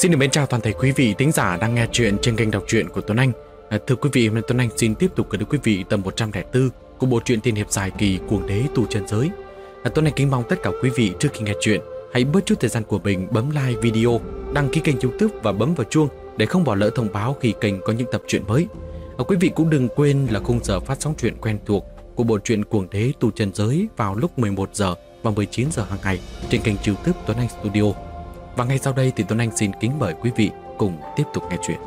Xin được mến chào toàn thể quý vị thính giả đang nghe chuyện trên kênh đọc truyện của Tuấn Anh. Thưa quý vị, hôm nay Tuấn Anh xin tiếp tục gửi đến quý vị tập 104 của bộ truyện tiên hiệp dài kỳ Cuồng Đế Tu Chân Giới. Tuấn Anh kính mong tất cả quý vị trước khi nghe chuyện hãy bớt chút thời gian của mình bấm like video, đăng ký kênh YouTube và bấm vào chuông để không bỏ lỡ thông báo khi kênh có những tập truyện mới. Quý vị cũng đừng quên là khung giờ phát sóng truyện quen thuộc của bộ truyện Cuồng Đế Tu Chân Giới vào lúc 11 giờ và 19 giờ hàng ngày trên kênh YouTube Tuấn Anh Studio. Và ngay sau đây thì Tuấn Anh xin kính mời quý vị cùng tiếp tục nghe chuyện.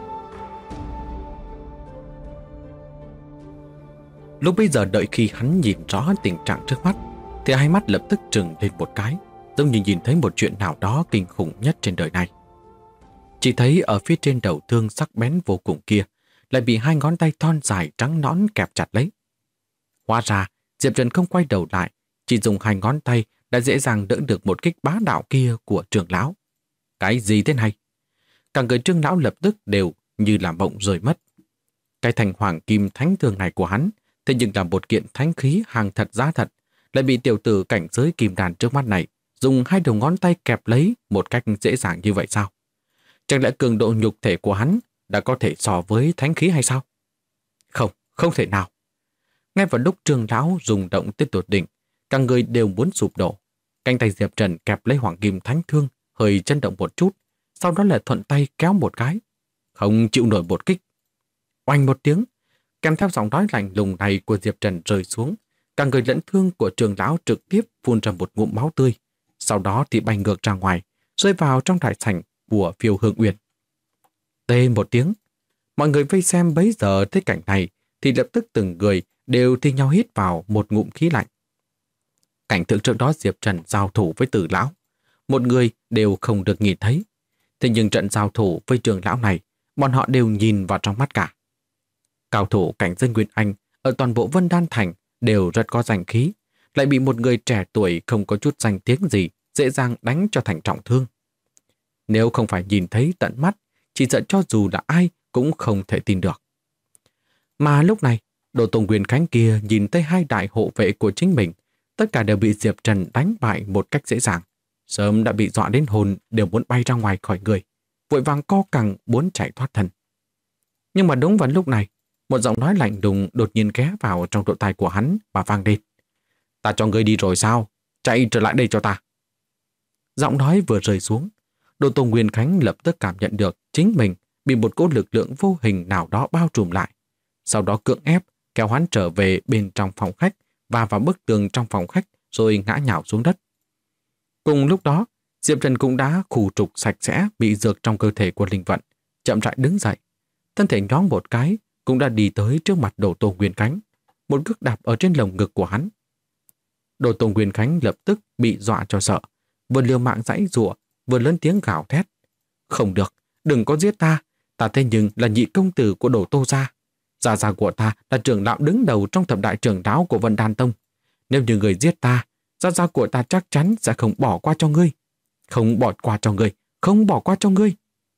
Lúc bây giờ đợi khi hắn nhìn rõ tình trạng trước mắt thì hai mắt lập tức trừng lên một cái, giống như nhìn thấy một chuyện nào đó kinh khủng nhất trên đời này. Chỉ thấy ở phía trên đầu thương sắc bén vô cùng kia lại bị hai ngón tay thon dài trắng nõn kẹp chặt lấy. Hóa ra Diệp Trần không quay đầu lại, chỉ dùng hai ngón tay đã dễ dàng đỡ được một kích bá đạo kia của trưởng lão. Cái gì thế này? Cả người trưởng lão lập tức đều như là mộng rời mất. Cái thành hoàng kim thánh thương này của hắn thế nhưng là một kiện thánh khí hàng thật giá thật, lại bị tiểu tử cảnh giới kim đàn trước mắt này dùng hai đầu ngón tay kẹp lấy một cách dễ dàng như vậy sao? Chẳng lẽ cường độ nhục thể của hắn đã có thể so với thánh khí hay sao? Không, không thể nào. Ngay vào lúc trưởng lão rung động tới tột đỉnh, cả người đều muốn sụp đổ. Cánh tay Diệp Trần kẹp lấy hoàng kim thánh thương hơi chấn động một chút, sau đó là thuận tay kéo một cái. Không chịu nổi một kích. Oanh một tiếng, kèm theo giọng nói lạnh lùng này của Diệp Trần rơi xuống, cả người lẫn thương của trưởng lão trực tiếp phun ra một ngụm máu tươi, sau đó thì bay ngược ra ngoài, rơi vào trong đại sảnh của Phiêu Hương Uyển. Tê một tiếng, mọi người vây xem bấy giờ thấy cảnh này thì lập tức từng người đều thi nhau hít vào một ngụm khí lạnh. Cảnh tượng trước đó Diệp Trần giao thủ với Tử lão, một người đều không được nhìn thấy. Thế nhưng trận giao thủ với trưởng lão này, bọn họ đều nhìn vào trong mắt cả. Cao thủ cảnh giới Nguyên Anh ở toàn bộ Vân Đan Thành đều rất có danh khí, lại bị một người trẻ tuổi không có chút danh tiếng gì dễ dàng đánh cho thành trọng thương. Nếu không phải nhìn thấy tận mắt, chỉ sợ cho dù là ai cũng không thể tin được. Mà lúc này, Đồ Tông Nguyên Khánh kia nhìn thấy hai đại hộ vệ của chính mình, tất cả đều bị Diệp Trần đánh bại một cách dễ dàng. Sớm đã bị dọa đến hồn đều muốn bay ra ngoài khỏi người, vội vàng co cẳng muốn chạy thoát thân. Nhưng mà đúng vào lúc này, một giọng nói lạnh lùng đột nhiên ghé vào trong lỗ tai của hắn và vang lên. Ta cho ngươi đi rồi sao? Chạy trở lại đây cho ta. Giọng nói vừa rơi xuống, Đồ Tông Nguyên Khánh lập tức cảm nhận được chính mình bị một cỗ lực lượng vô hình nào đó bao trùm lại. Sau đó cưỡng ép kéo hắn trở về bên trong phòng khách và vào bức tường trong phòng khách rồi ngã nhào xuống đất. Cùng lúc đó, Diệp Trần cũng đã khử trục sạch sẽ bị dược trong cơ thể của linh vận, chậm rãi đứng dậy. Thân thể nhoáng một cái, cũng đã đi tới trước mặt Đồ Tông Nguyên Khánh, một cước đạp ở trên lồng ngực của hắn. Đồ Tông Nguyên Khánh lập tức bị dọa cho sợ, vừa liều mạng giãy giụa, vừa lớn tiếng gào thét. Không được, đừng có giết ta, ta thế nhưng là nhị công tử của Đồ Tô gia. Gia gia của ta là trưởng lão đứng đầu trong thập đại trưởng lão của Vân Đan Tông. Nếu như người giết ta, gia gia của ta chắc chắn sẽ không bỏ qua cho ngươi. Không bỏ qua cho ngươi, không bỏ qua cho ngươi.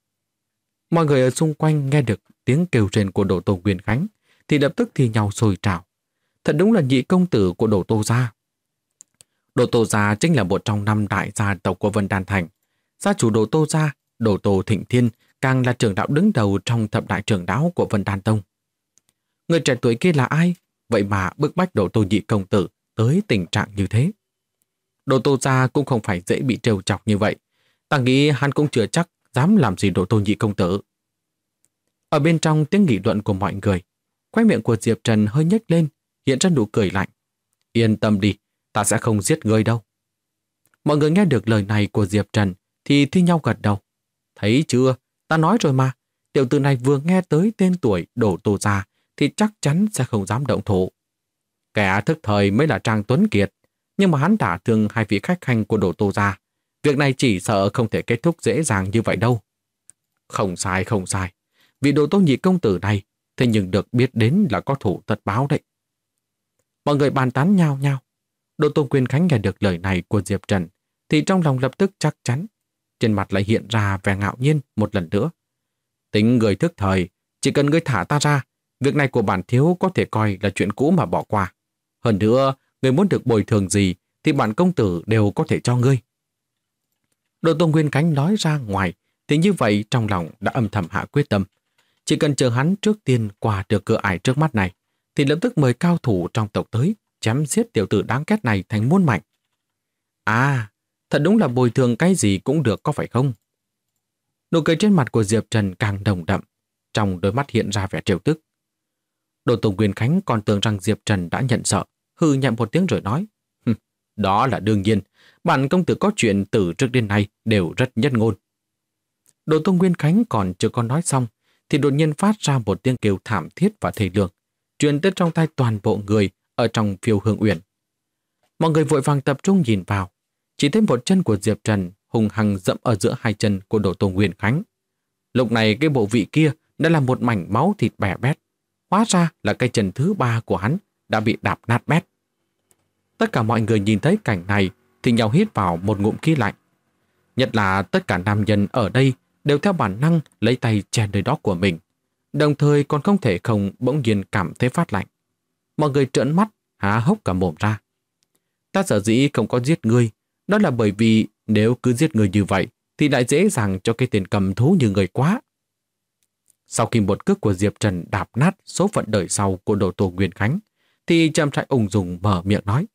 Mọi người ở xung quanh nghe được tiếng kêu rên của Đồ Tô Nguyên Khánh thì lập tức thi nhau sôi trào. Thật đúng là nhị công tử của Đồ Tô gia. Đồ Tô gia chính là một trong 5 đại gia tộc của Vân Đan Thành. Gia chủ Đồ Tô gia, Đồ Tô Thịnh Thiên, càng là trưởng lão đứng đầu trong thập đại trưởng lão của Vân Đan Tông. Người trẻ tuổi kia là ai? Vậy mà bức bách Đồ Tô nhị công tử tới tình trạng như thế. Đồ Tô gia cũng không phải dễ bị trêu chọc như vậy. Ta nghĩ hắn cũng chưa chắc dám làm gì Đồ Tô nhị công tử. Ở bên trong tiếng nghị luận của mọi người, khóe miệng của Diệp Trần hơi nhếch lên, hiện ra nụ cười lạnh. Yên tâm đi, ta sẽ không giết ngươi đâu. Mọi người nghe được lời này của Diệp Trần thì thi nhau gật đầu. Thấy chưa, ta nói rồi mà, tiểu tử này vừa nghe tới tên tuổi Đồ Tô gia thì chắc chắn sẽ không dám động thủ. Kẻ thức thời mới là Trang Tuấn Kiệt, nhưng mà hắn đả thương hai vị khách khanh của Đồ Tô gia. Việc này chỉ sợ không thể kết thúc dễ dàng như vậy đâu. Không sai, không sai. Vì Đồ Tô nhị công tử này thế nhưng được biết đến là có thủ tất báo đấy. Mọi người bàn tán nhao nhao. Đồ Tô Nguyên Khánh nghe được lời này của Diệp Trần thì trong lòng lập tức chắc chắn. Trên mặt lại hiện ra vẻ ngạo nhiên một lần nữa. Tính người thức thời, chỉ cần ngươi thả ta ra, việc này của bản thiếu có thể coi là chuyện cũ mà bỏ qua. Hơn nữa, ngươi muốn được bồi thường gì thì bản công tử đều có thể cho ngươi. Đồ Tô Nguyên Khánh nói ra ngoài thì như vậy trong lòng đã âm thầm hạ quyết tâm. Chỉ cần chờ hắn trước tiên qua được cửa ải trước mắt này, thì lập tức mời cao thủ trong tộc tới, chém giết tiểu tử đáng ghét này thành muôn mảnh. À, thật đúng là bồi thường cái gì cũng được có phải không? Nụ cười trên mặt của Diệp Trần càng nồng đậm, trong đôi mắt hiện ra vẻ trêu tức. Đồ Tùng Nguyên Khánh còn tưởng rằng Diệp Trần đã nhận sợ, hừ nhẹ một tiếng rồi nói. Đó là đương nhiên, bản công tử có chuyện từ trước đến nay đều rất nhất ngôn. Đồ Tùng Nguyên Khánh còn chưa có nói xong, thì đột nhiên phát ra một tiếng kêu thảm thiết và thê lương, truyền tới trong tai toàn bộ người ở trong Phiêu Hương Uyển. Mọi người vội vàng tập trung nhìn vào, chỉ thấy một chân của Diệp Trần hùng hăng dẫm ở giữa hai chân của Đồ Tùng Nguyên Khánh. Lúc này cái bộ vị kia đã là một mảnh máu thịt bè bét, hóa ra là cái chân thứ ba của hắn đã bị đạp nát bét. Tất cả mọi người nhìn thấy cảnh này thì nhau hít vào một ngụm khí lạnh. Nhất là tất cả nam nhân ở đây đều theo bản năng lấy tay che nơi đó của mình, đồng thời còn không thể không bỗng nhiên cảm thấy phát lạnh. Mọi người trợn mắt, há hốc cả mồm ra. Ta sở dĩ không có giết ngươi, đó là bởi vì nếu cứ giết người như vậy thì lại dễ dàng cho cái tên cầm thú như người quá. Sau khi một cước của Diệp Trần đạp nát số phận đời sau của Đồ Tùng Nguyên Khánh, thì chậm rãi ung dung mở miệng nói.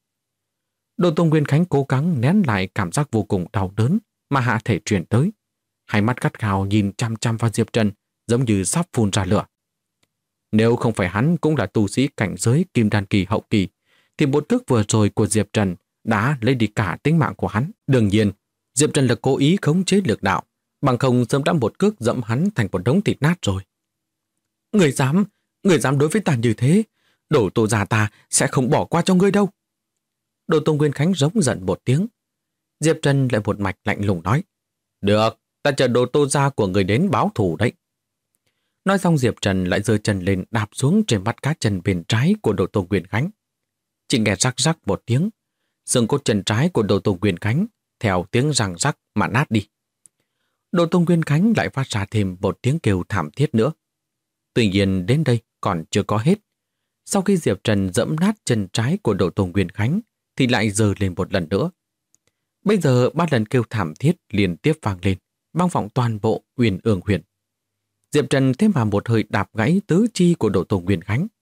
Đồ Tùng Nguyên Khánh cố gắng nén lại cảm giác vô cùng đau đớn mà hạ thể truyền tới. Hai mắt gắt gao nhìn chăm chăm vào Diệp Trần, giống như sắp phun ra lửa. Nếu không phải hắn cũng là tu sĩ cảnh giới kim đan kỳ hậu kỳ, thì một cước vừa rồi của Diệp Trần đã lấy đi cả tính mạng của hắn. Đương nhiên, Diệp Trần là cố ý khống chế lực đạo, bằng không sớm đã một cước dẫm hắn thành một đống thịt nát rồi. Người dám đối với ta như thế, Đồ Tô gia ta sẽ không bỏ qua cho ngươi đâu. Đồ Tùng Nguyên Khánh rống giận một tiếng. Diệp Trần lại một mạch lạnh lùng nói. Được, ta chờ Đồ Tô gia của người đến báo thù đấy. Nói xong Diệp Trần lại giơ chân lên đạp xuống trên mắt cá chân bên trái của Đồ Tùng Nguyên Khánh. Chỉ nghe rắc rắc một tiếng, xương cốt chân trái của Đồ Tùng Nguyên Khánh theo tiếng răng rắc mà nát đi. Đồ Tùng Nguyên Khánh lại phát ra thêm một tiếng kêu thảm thiết nữa. Tuy nhiên đến đây còn chưa có hết. Sau khi Diệp Trần dẫm nát chân trái của Đồ Tùng Nguyên Khánh thì lại giơ lên một lần nữa. Bây giờ 3 lần kêu thảm thiết liên tiếp vang lên, vang vọng toàn bộ Uyển Ương huyện. Diệp Trần thế mà một hơi đạp gãy tứ chi của Đồ Tùng Nguyên Khánh.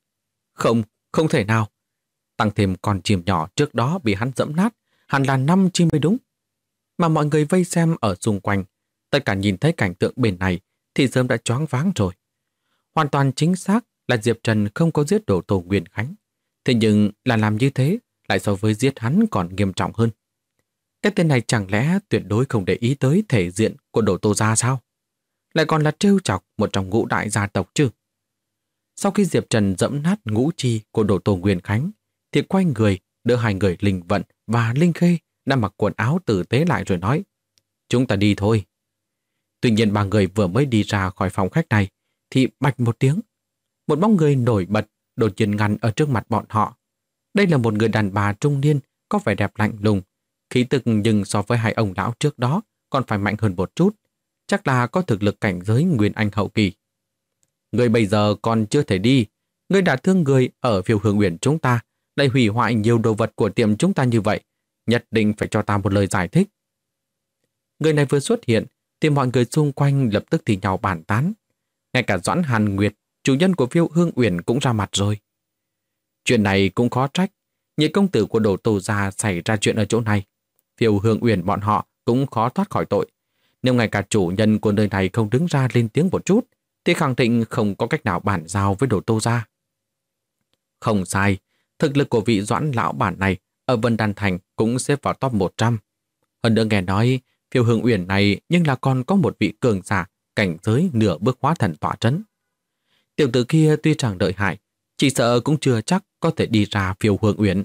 Không thể nào. Tăng thêm con chim nhỏ trước đó bị hắn dẫm nát, hẳn là 5 chim mới đúng. Mà mọi người vây xem ở xung quanh, tất cả nhìn thấy cảnh tượng bên này thì sớm đã choáng váng rồi. Hoàn toàn chính xác là Diệp Trần không có giết Đồ Tùng Nguyên Khánh. Thế nhưng là làm như thế lại so với giết hắn còn nghiêm trọng hơn. Cái tên này chẳng lẽ tuyệt đối không để ý tới thể diện của Đồ Tô gia sao? Lại còn là trêu chọc một trong ngũ đại gia tộc chứ? Sau khi Diệp Trần dẫm nát ngũ chi của Đồ Tô Nguyên Khánh, thì quay người đỡ hai người Linh Vận và Linh Khê đang mặc quần áo tử tế lại rồi nói, chúng ta đi thôi. Tuy nhiên 3 người vừa mới đi ra khỏi phòng khách này thì bạch một tiếng, một bóng người nổi bật đột nhiên ngăn ở trước mặt bọn họ. Đây là một người đàn bà trung niên có vẻ đẹp lạnh lùng, khí tức nhưng so với hai ông lão trước đó còn phải mạnh hơn một chút, chắc là có thực lực cảnh giới Nguyên Anh hậu kỳ. Người bây giờ còn chưa thể đi, người đã thương người ở Phiêu Hương Uyển chúng ta, lại hủy hoại nhiều đồ vật của tiệm chúng ta như vậy, nhất định phải cho ta một lời giải thích. Người này vừa xuất hiện thì mọi người xung quanh lập tức thì nhau bàn tán. Ngay cả Doãn Hàn Nguyệt, chủ nhân của Phiêu Hương Uyển cũng ra mặt rồi. Chuyện này cũng khó trách, nhị công tử của Đồ Tô gia xảy ra chuyện ở chỗ này. Phiêu Hương Uyển bọn họ cũng khó thoát khỏi tội. Nếu ngay cả chủ nhân của nơi này không đứng ra lên tiếng một chút, thì khẳng định không có cách nào bàn giao với Đồ Tô gia. Không sai, thực lực của vị Doãn lão bản này ở Vân Đan Thành cũng xếp vào top 100. Hơn nữa nghe nói, Phiêu Hương Uyển này nhưng là còn có một vị cường giả cảnh giới nửa bước hóa thần tọa trấn. Tiểu tử kia tuy chẳng lợi hại, chỉ sợ cũng chưa chắc có thể đi ra Phiêu Hương Uyển.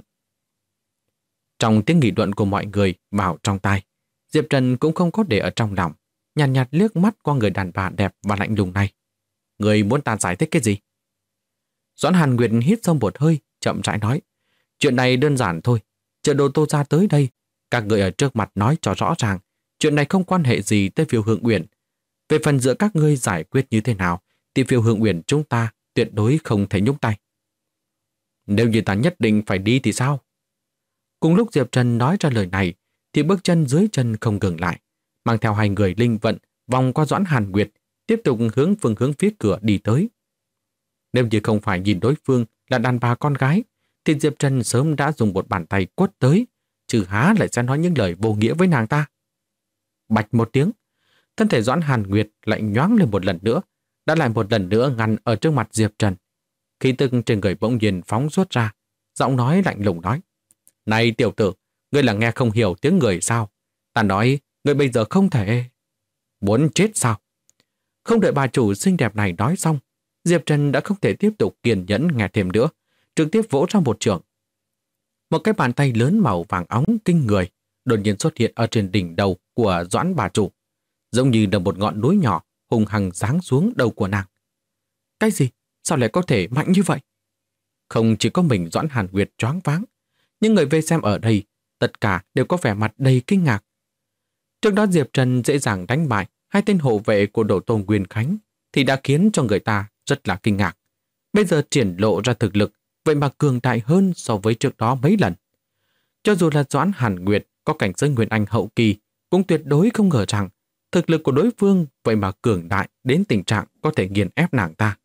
Trong tiếng nghị luận của mọi người vào trong tai, Diệp Trần cũng không có để ở trong lòng, nhàn nhạt liếc mắt qua người đàn bà đẹp và lạnh lùng này. Người muốn ta giải thích cái gì? Doãn Hàn Nguyệt hít sâu một hơi, chậm rãi nói. Chuyện này đơn giản thôi, chờ Đồ Tô gia tới đây, các người ở trước mặt nói cho rõ ràng, chuyện này không quan hệ gì tới Phiêu Hương Uyển. Về phần giữa các ngươi giải quyết như thế nào, thì Phiêu Hương Uyển chúng ta tuyệt đối không thể nhúng tay. Nếu như ta nhất định phải đi thì sao? Cùng lúc Diệp Trần nói ra lời này, thì bước chân dưới chân không ngừng lại, mang theo hai người Linh Vận vòng qua Doãn Hàn Nguyệt, tiếp tục hướng phương hướng phía cửa đi tới. Nếu như không phải nhìn đối phương là đàn bà con gái, thì Diệp Trần sớm đã dùng một bàn tay quất tới, chứ há lại sẽ nói những lời vô nghĩa với nàng ta. Bạch một tiếng, thân thể Doãn Hàn Nguyệt lại nhoáng lên một lần nữa, đã lại một lần nữa ngăn ở trước mặt Diệp Trần. Khí tức trên người bỗng nhiên phóng xuất ra, giọng nói lạnh lùng nói: "Này tiểu tử, ngươi là nghe không hiểu tiếng người sao? Ta nói, ngươi bây giờ không thể... Muốn chết sao?" Không đợi bà chủ xinh đẹp này nói xong, Diệp Trần đã không thể tiếp tục kiên nhẫn nghe thêm nữa, trực tiếp vỗ ra một chưởng. Một cái bàn tay lớn màu vàng óng kinh người đột nhiên xuất hiện ở trên đỉnh đầu của Doãn bà chủ, giống như là một ngọn núi nhỏ hùng hằng giáng xuống đầu của nàng. Cái gì? Sao lại có thể mạnh như vậy? Không chỉ có mình Doãn Hàn Nguyệt choáng váng, những người vây xem ở đây tất cả đều có vẻ mặt đầy kinh ngạc. Trước đó Diệp Trần dễ dàng đánh bại hai tên hộ vệ của Đổ Tôn Nguyên Khánh thì đã khiến cho người ta rất là kinh ngạc. Bây giờ triển lộ ra thực lực vậy mà cường đại hơn so với trước đó mấy lần. Cho dù là Doãn Hàn Nguyệt có cảnh giới Nguyên Anh hậu kỳ, cũng tuyệt đối không ngờ rằng thực lực của đối phương vậy mà cường đại đến tình trạng có thể nghiền ép nàng ta.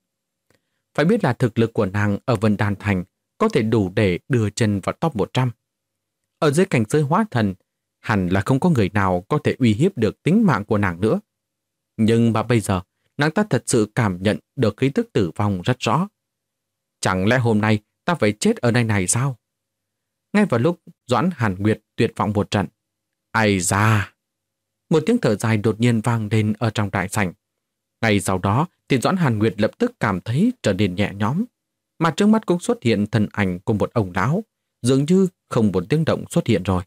Phải biết là thực lực của nàng ở Vân Đan Thành có thể đủ để đưa chân vào top 100. Ở dưới cảnh giới hóa thần, hẳn là không có người nào có thể uy hiếp được tính mạng của nàng nữa. Nhưng mà bây giờ, nàng ta thật sự cảm nhận được khí tức tử vong rất rõ. Chẳng lẽ hôm nay ta phải chết ở nơi này sao? Ngay vào lúc Doãn Hàn Nguyệt tuyệt vọng một trận, ai da! Một tiếng thở dài đột nhiên vang lên ở trong đại sảnh. Ngay sau đó thì Doãn Hàn Nguyệt lập tức cảm thấy trở nên nhẹ nhõm, mà trước mắt cũng xuất hiện thân ảnh của một ông lão, dường như không một tiếng động xuất hiện rồi.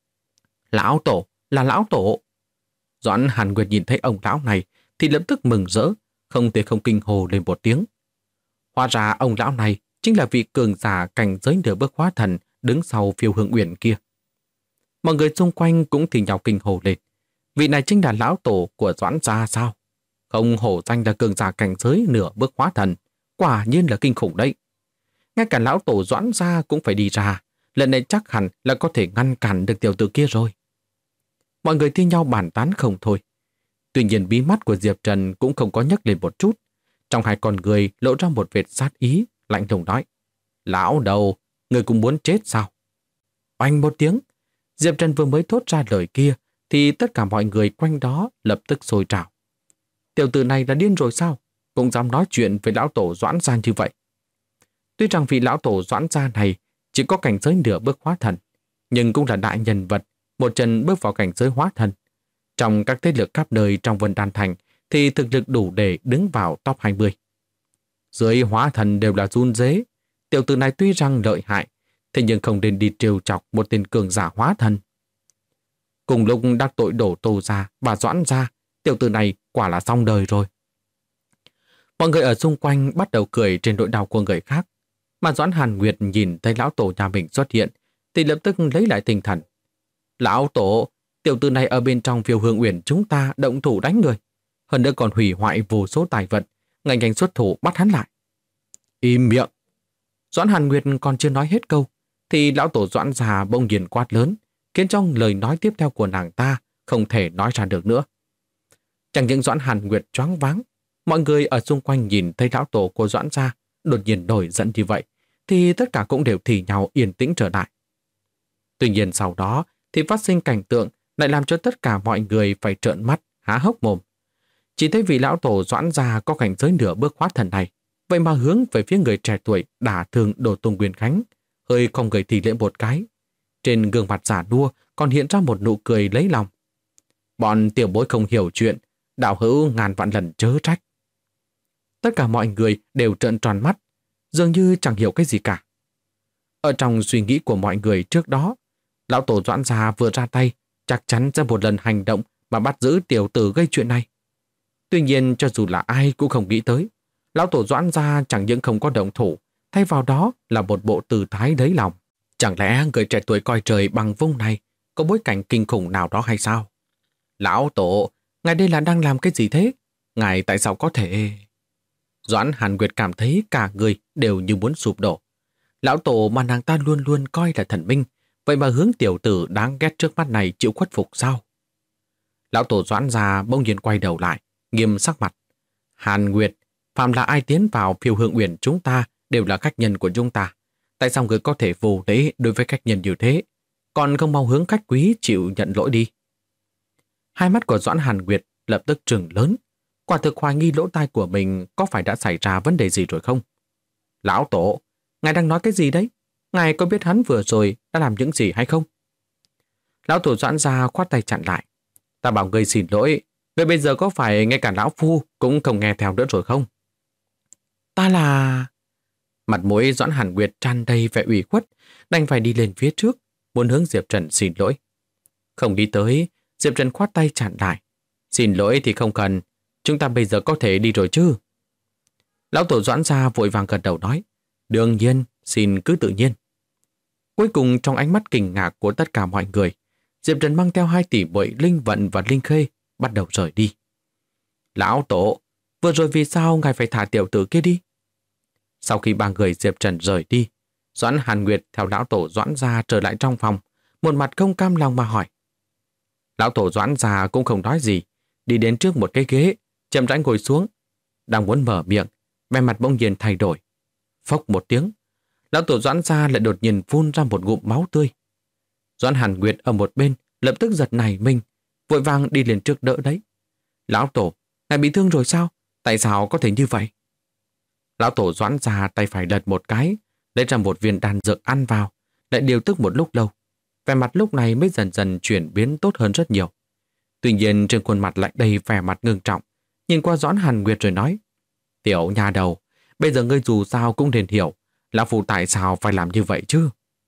Lão tổ, là lão tổ! Doãn Hàn Nguyệt nhìn thấy ông lão này thì lập tức mừng rỡ, không thể không kinh hồ lên một tiếng. Hóa ra ông lão này chính là vị cường giả cảnh giới nửa bước hóa thần đứng sau Phiêu Hương Uyển kia. Mọi người xung quanh cũng thì nhau kinh hồ lên. Vị này chính là lão tổ của Doãn gia sao? Không hổ danh là cường giả cảnh giới nửa bước hóa thần, quả nhiên là kinh khủng đấy. Ngay cả lão tổ Doãn gia cũng phải đi ra, lần này chắc hẳn là có thể ngăn cản được tiểu tử kia rồi. Mọi người thi nhau bàn tán không thôi. Tuy nhiên bí mắt của Diệp Trần cũng không có nhấc lên một chút. Trong hai con người lộ ra một vệt sát ý, lạnh lùng nói: "Lão đầu, người cũng muốn chết sao?" Oanh một tiếng, Diệp Trần vừa mới thốt ra lời kia thì tất cả mọi người quanh đó lập tức sôi trào. Tiểu tử này đã điên rồi sao? Cũng dám nói chuyện với lão tổ Doãn gia như vậy. Tuy rằng vị lão tổ Doãn gia này chỉ có cảnh giới nửa bước hóa thần, nhưng cũng là đại nhân vật, một chân bước vào cảnh giới hóa thần. Trong các thế lực khắp nơi trong Vân Đan Thành thì thực lực đủ để đứng vào top 20. Dưới hóa thần đều là run rế. Tiểu tử này tuy rằng lợi hại, thế nhưng không nên đi trêu chọc một tên cường giả hóa thần. Cùng lúc đắc tội Đổ Tô gia và Doãn gia, tiểu tử này quả là xong đời rồi. Mọi người ở xung quanh bắt đầu cười trên nỗi đau của người khác, mà Doãn Hàn Nguyệt nhìn thấy lão tổ nhà mình xuất hiện thì lập tức lấy lại tinh thần. Lão tổ, tiểu tử này ở bên trong Phiêu Hương Uyển chúng ta động thủ đánh người, hơn nữa còn hủy hoại vô số tài vật, nhanh nhanh xuất thủ bắt hắn lại. Im miệng! Doãn Hàn Nguyệt còn chưa nói hết câu thì lão tổ Doãn già bỗng nhiên quát lớn, khiến cho lời nói tiếp theo của nàng ta không thể nói ra được nữa. Chẳng những Doãn Hàn Nguyệt choáng váng, mọi người ở xung quanh nhìn thấy lão tổ của Doãn gia đột nhiên nổi giận như vậy thì tất cả cũng đều thì nhau yên tĩnh trở lại. Tuy nhiên sau đó thì phát sinh cảnh tượng lại làm cho tất cả mọi người phải trợn mắt, há hốc mồm. Chỉ thấy vị lão tổ Doãn gia có cảnh giới nửa bước hóa thần này, vậy mà hướng về phía người trẻ tuổi đả thương Đồ Tôn Nguyên Khánh, hơi không gầy thì lễ một cái. Trên gương mặt giả nua còn hiện ra một nụ cười lấy lòng. Bọn tiểu bối không hiểu chuyện, đạo hữu ngàn vạn lần chớ trách. Tất cả mọi người đều trợn tròn mắt, dường như chẳng hiểu cái gì cả. Ở trong suy nghĩ của mọi người trước đó, lão tổ Doãn gia vừa ra tay, chắc chắn sẽ một lần hành động mà bắt giữ tiểu tử gây chuyện này. Tuy nhiên cho dù là ai cũng không nghĩ tới, lão tổ Doãn gia chẳng những không có động thủ, thay vào đó là một bộ tư thái lấy lòng. Chẳng lẽ người trẻ tuổi coi trời bằng vung này có bối cảnh kinh khủng nào đó hay sao? Lão tổ, ngài đây là đang làm cái gì thế? Ngài tại sao có thể... Doãn Hàn Nguyệt cảm thấy cả người đều như muốn sụp đổ. Lão tổ mà nàng ta luôn luôn coi là thần minh, vậy mà hướng tiểu tử đáng ghét trước mắt này chịu khuất phục sao? Lão tổ Doãn gia bỗng nhiên quay đầu lại, nghiêm sắc mặt. Hàn Nguyệt, phàm là ai tiến vào Phiêu Hương Uyển chúng ta đều là khách nhân của chúng ta. Tại sao người có thể vô lễ đối với khách nhân như thế? Còn không mau hướng khách quý chịu nhận lỗi đi. Hai mắt của Doãn Hàn Nguyệt lập tức trừng lớn. Quả thực hoài nghi lỗ tai của mình có phải đã xảy ra vấn đề gì rồi không? Lão tổ, ngài đang nói cái gì đấy? Ngài có biết hắn vừa rồi đã làm những gì hay không? Lão tổ Doãn gia khoát tay chặn lại. Ta bảo ngươi xin lỗi, vậy bây giờ có phải ngay cả lão phu cũng không nghe theo nữa rồi không? Ta là... Mặt mũi Doãn Hàn Nguyệt tràn đầy vẻ ủy khuất, đành phải đi lên phía trước, muốn hướng Diệp Trần xin lỗi. Không đi tới, Diệp Trần khoát tay chặn lại. Xin lỗi thì không cần, chúng ta bây giờ có thể đi rồi chứ? Lão tổ Doãn gia vội vàng gật đầu nói. Đương nhiên, xin cứ tự nhiên. Cuối cùng trong ánh mắt kinh ngạc của tất cả mọi người, Diệp Trần mang theo 2 tỷ muội Linh Vận và Linh Khê bắt đầu rời đi. Lão tổ, vừa rồi vì sao ngài phải thả tiểu tử kia đi? Sau khi 3 người Diệp Trần rời đi, Doãn Hàn Nguyệt theo lão tổ Doãn gia trở lại trong phòng, một mặt không cam lòng mà hỏi. Lão tổ Doãn gia cũng không nói gì, đi đến trước một cái ghế, chậm rãi ngồi xuống. Đang muốn mở miệng, vẻ mặt bỗng nhiên thay đổi. Phốc một tiếng, lão tổ Doãn gia lại đột nhiên phun ra một ngụm máu tươi. Doãn Hàn Nguyệt ở một bên lập tức giật nảy mình, vội vàng đi lên trước đỡ đấy. Lão tổ, ngài bị thương rồi sao? Tại sao có thể như vậy? Lão tổ Doãn gia tay phải lật một cái, lấy ra một viên đan dược ăn vào, lại điều tức một lúc lâu. Vẻ mặt lúc này mới dần dần chuyển biến tốt hơn rất nhiều. Tuy nhiên trên khuôn mặt lại đầy vẻ mặt ngưng trọng, nhìn qua Doãn Hàn Nguyệt rồi nói. Tiểu nhà đầu, bây giờ ngươi dù sao cũng nên hiểu, lão phu tại sao phải làm như vậy chứ?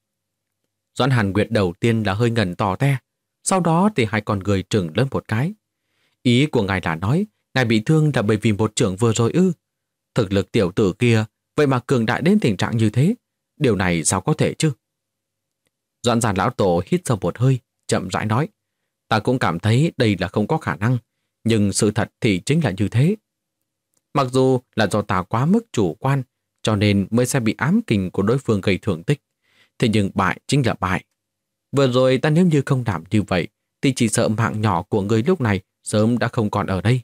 Doãn Hàn Nguyệt đầu tiên là hơi ngẩn tò te, sau đó thì 2 con người trừng lớn một cái. Ý của ngài là nói, ngài bị thương là bởi vì một chưởng vừa rồi ư? Thực lực tiểu tử kia, vậy mà cường đại đến tình trạng như thế, điều này sao có thể chứ? Doãn gia lão tổ hít sâu một hơi, chậm rãi nói. Ta cũng cảm thấy đây là không có khả năng, nhưng sự thật thì chính là như thế. Mặc dù là do ta quá mức chủ quan, cho nên mới sẽ bị ám kình của đối phương gây thương tích. Thế nhưng bại chính là bại. Vừa rồi ta nếu như không làm như vậy, thì chỉ sợ mạng nhỏ của người lúc này sớm đã không còn ở đây.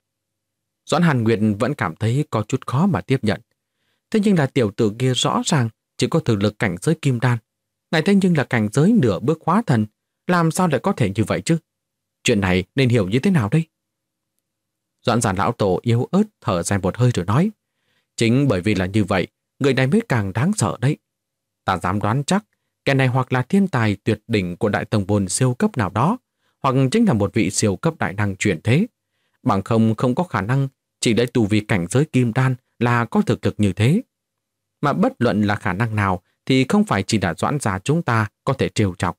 Doãn Hàn Nguyệt vẫn cảm thấy có chút khó mà tiếp nhận. Thế nhưng là tiểu tử kia rõ ràng chỉ có thực lực cảnh giới kim đan. Ngài thế nhưng là cảnh giới nửa bước hóa thần, làm sao lại có thể như vậy chứ? Chuyện này nên hiểu như thế nào đây? Doãn gia lão tổ yếu ớt thở dài một hơi rồi nói. Chính bởi vì là như vậy, người này mới càng đáng sợ đấy. Ta dám đoán chắc, kẻ này hoặc là thiên tài tuyệt đỉnh của đại tông môn siêu cấp nào đó, hoặc chính là một vị siêu cấp đại năng chuyển thế. Bằng không có khả năng chỉ lấy tu vi cảnh giới kim đan là có thực lực như thế. Mà bất luận là khả năng nào thì không phải chỉ là Doãn gia chúng ta có thể trêu chọc.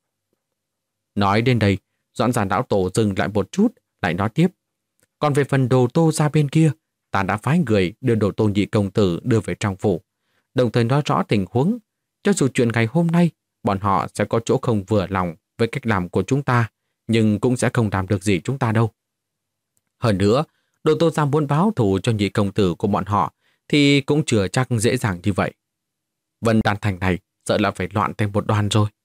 Nói đến đây, Doãn gia lão tổ dừng lại một chút, lại nói tiếp. Còn về phần Đồ Tô gia bên kia, ta đã phái người đưa Đồ Tô nhị công tử đưa về trong phủ, đồng thời nói rõ tình huống. Cho dù chuyện ngày hôm nay, bọn họ sẽ có chỗ không vừa lòng với cách làm của chúng ta, nhưng cũng sẽ không làm được gì chúng ta đâu. Hơn nữa, Đồ Tô gia muốn báo thù cho nhị công tử của bọn họ thì cũng chưa chắc dễ dàng như vậy. Vân Đan Thành này sợ là phải loạn thành một đoàn rồi.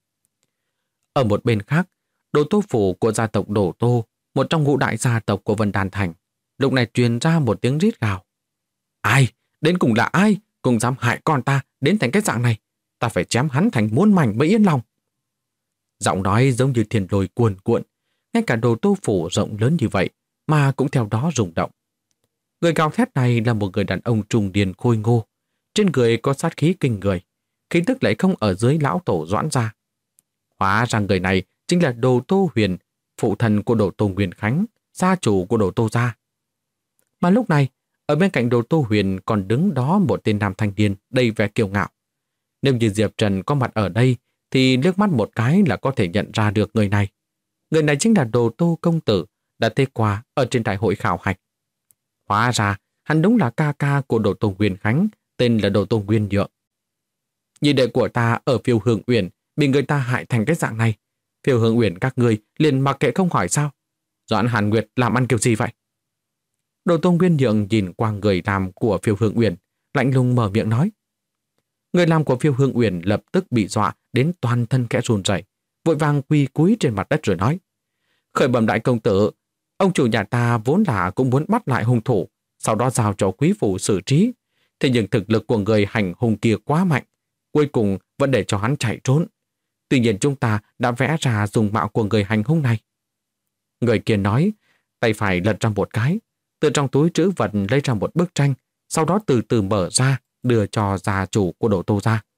Ở một bên khác, Đồ Tô phủ của gia tộc Đồ Tô, một trong ngũ đại gia tộc của Vân Đan Thành, lúc này truyền ra một tiếng rít gào. Ai? Đến cùng là ai? Cùng dám hại con ta đến thành cái dạng này? Ta phải chém hắn thành muôn mảnh mới yên lòng. Giọng nói giống như thiên lôi cuồn cuộn, ngay cả Đồ Tô phủ rộng lớn như vậy mà cũng theo đó rung động. Người gào thét này là một người đàn ông trung niên khôi ngô, trên người có sát khí kinh người, khí tức lại không ở dưới lão tổ Doãn gia. Hóa ra người này chính là Đồ Tô Huyền, phụ thần của Đồ Tô Nguyên Khánh, gia chủ của Đồ Tô gia. Mà lúc này, ở bên cạnh Đồ Tô Huyền còn đứng đó một tên nam thanh niên đầy vẻ kiêu ngạo. Nếu như Diệp Trần có mặt ở đây thì liếc mắt một cái là có thể nhận ra được người này. Người này chính là Đồ Tô công tử đã tê qua ở trên đại hội khảo hạch. Hóa ra, hắn đúng là ca ca của Đồ Tô Nguyên Khánh, tên là Đồ Tô Nguyên Nhượng. Nhị đệ của ta ở Phiêu Hương Uyển bị người ta hại thành cái dạng này. Phiêu Hương Uyển các ngươi liền mặc kệ không hỏi sao? Doãn Hàn Nguyệt làm ăn kiểu gì vậy? Đồ Tô Nguyên Nhượng nhìn qua người làm của Phiêu Hương Uyển, lạnh lùng mở miệng nói. Người làm của Phiêu Hương Uyển lập tức bị dọa đến toàn thân khẽ run rẩy, vội vàng quỳ cúi trên mặt đất rồi nói. Khởi bẩm đại công tử, ông chủ nhà ta vốn là cũng muốn bắt lại hung thủ, sau đó giao cho quý phủ xử trí. Thế nhưng thực lực của người hành hung kia quá mạnh, cuối cùng vẫn để cho hắn chạy trốn. Tuy nhiên chúng ta đã vẽ ra dùng mạo của người hành hung này. Người kia nói, tay phải lật ra một cái, từ trong túi trữ vật lấy ra một bức tranh, sau đó từ từ mở ra, đưa cho gia chủ của Đồ Tô gia.